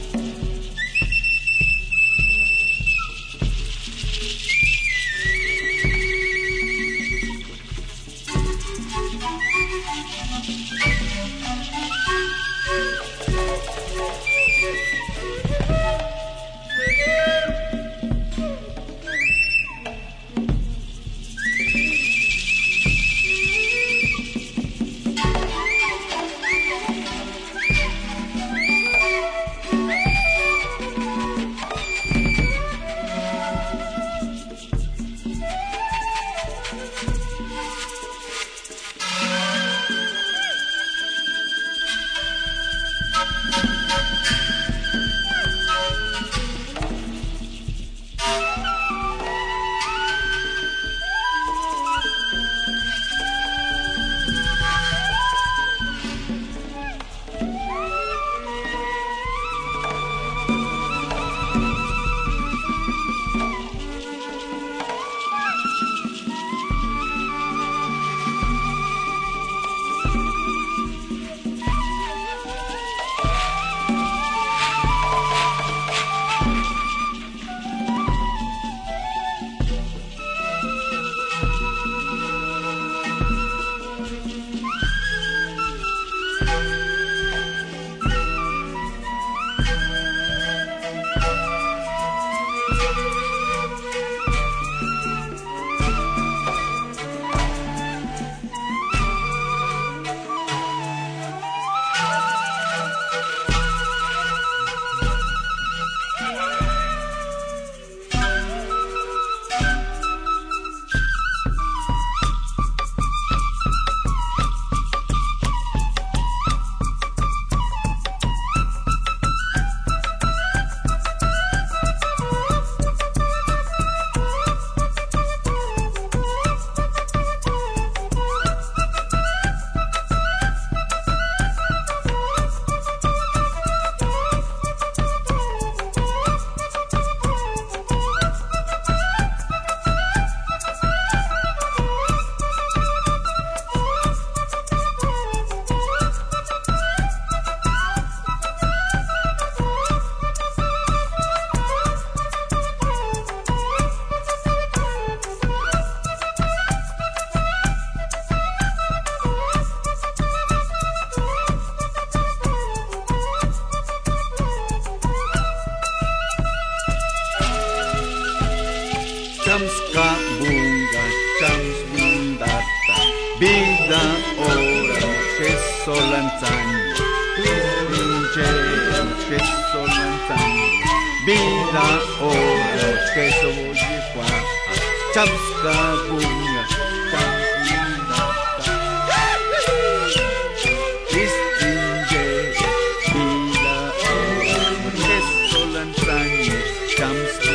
ora che solanzani, che solanzani, vida ora che so voglio qua, chapska bunga, campina, distinge, vida ora che solanzani, chapska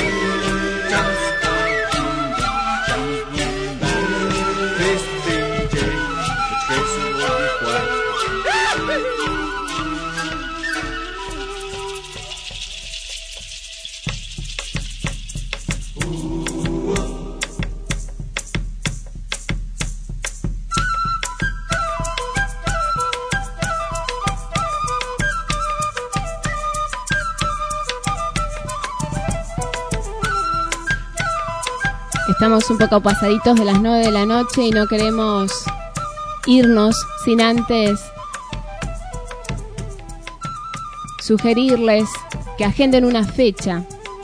Estamos un poco pasaditos de las nueve de la noche y no queremos irnos sin antes sugerirles que agenden una fecha.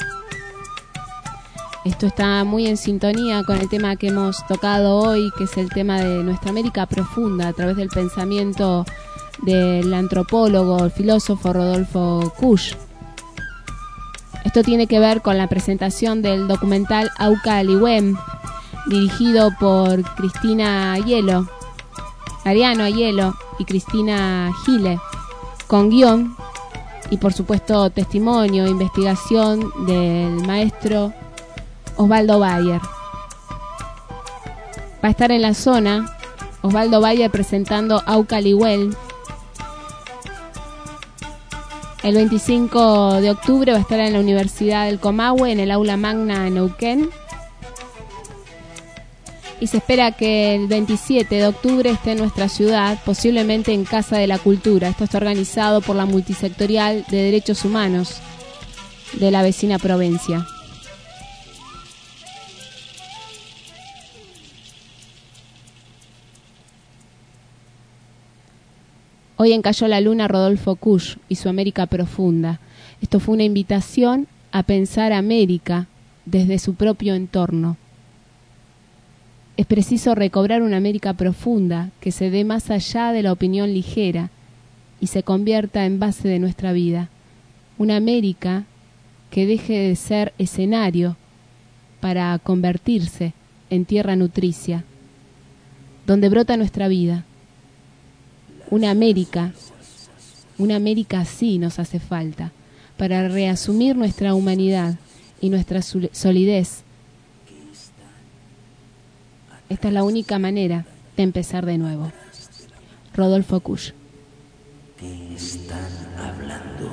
Esto está muy en sintonía con el tema que hemos tocado hoy, que es el tema de nuestra América profunda, a través del pensamiento del antropólogo, el filósofo Rodolfo Kusch. Esto tiene que ver con la presentación del documental Auca Alihuem, dirigido por Cristina Aiello, Ariano Aiello y Cristina Gile, con guión y por supuesto testimonio e investigación del maestro Osvaldo Bayer. Va a estar en la zona Osvaldo Bayer presentando Auca Alihuem. El veinticinco de octubre va a estar en la Universidad del Comahue, en el Aula Magna en Neuquén. Y se espera que el veintisiete de octubre esté en nuestra ciudad, posiblemente en Casa de la Cultura. Esto está organizado por la Multisectorial de Derechos Humanos de la vecina provincia. Hoy encalló la luna Rodolfo Kusch y su América profunda. Esto fue una invitación a pensar América desde su propio entorno. Es preciso recobrar una América profunda que se dé más allá de la opinión ligera y se convierta en base de nuestra vida. Una América que deje de ser escenario para convertirse en tierra nutricia, donde brota nuestra vida. Una América, una América así nos hace falta, para reasumir nuestra humanidad y nuestra solidez. Esta es la única manera de empezar de nuevo. Rodolfo Kusch. ¿Qué están hablando?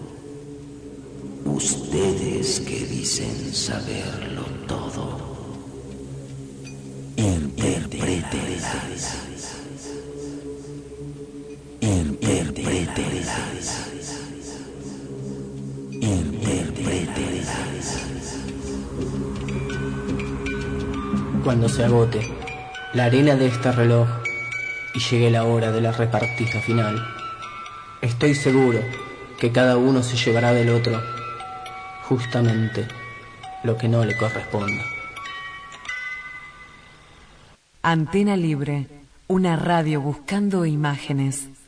Ustedes que dicen saberlo todo. Interprétenlas. Interprétenlas. Interprétenlas. Cuando se agote la arena de este reloj y llegue la hora de la repartija final, estoy seguro que cada uno se llevará del otro justamente lo que no le corresponda. Antena Libre, una radio buscando imágenes.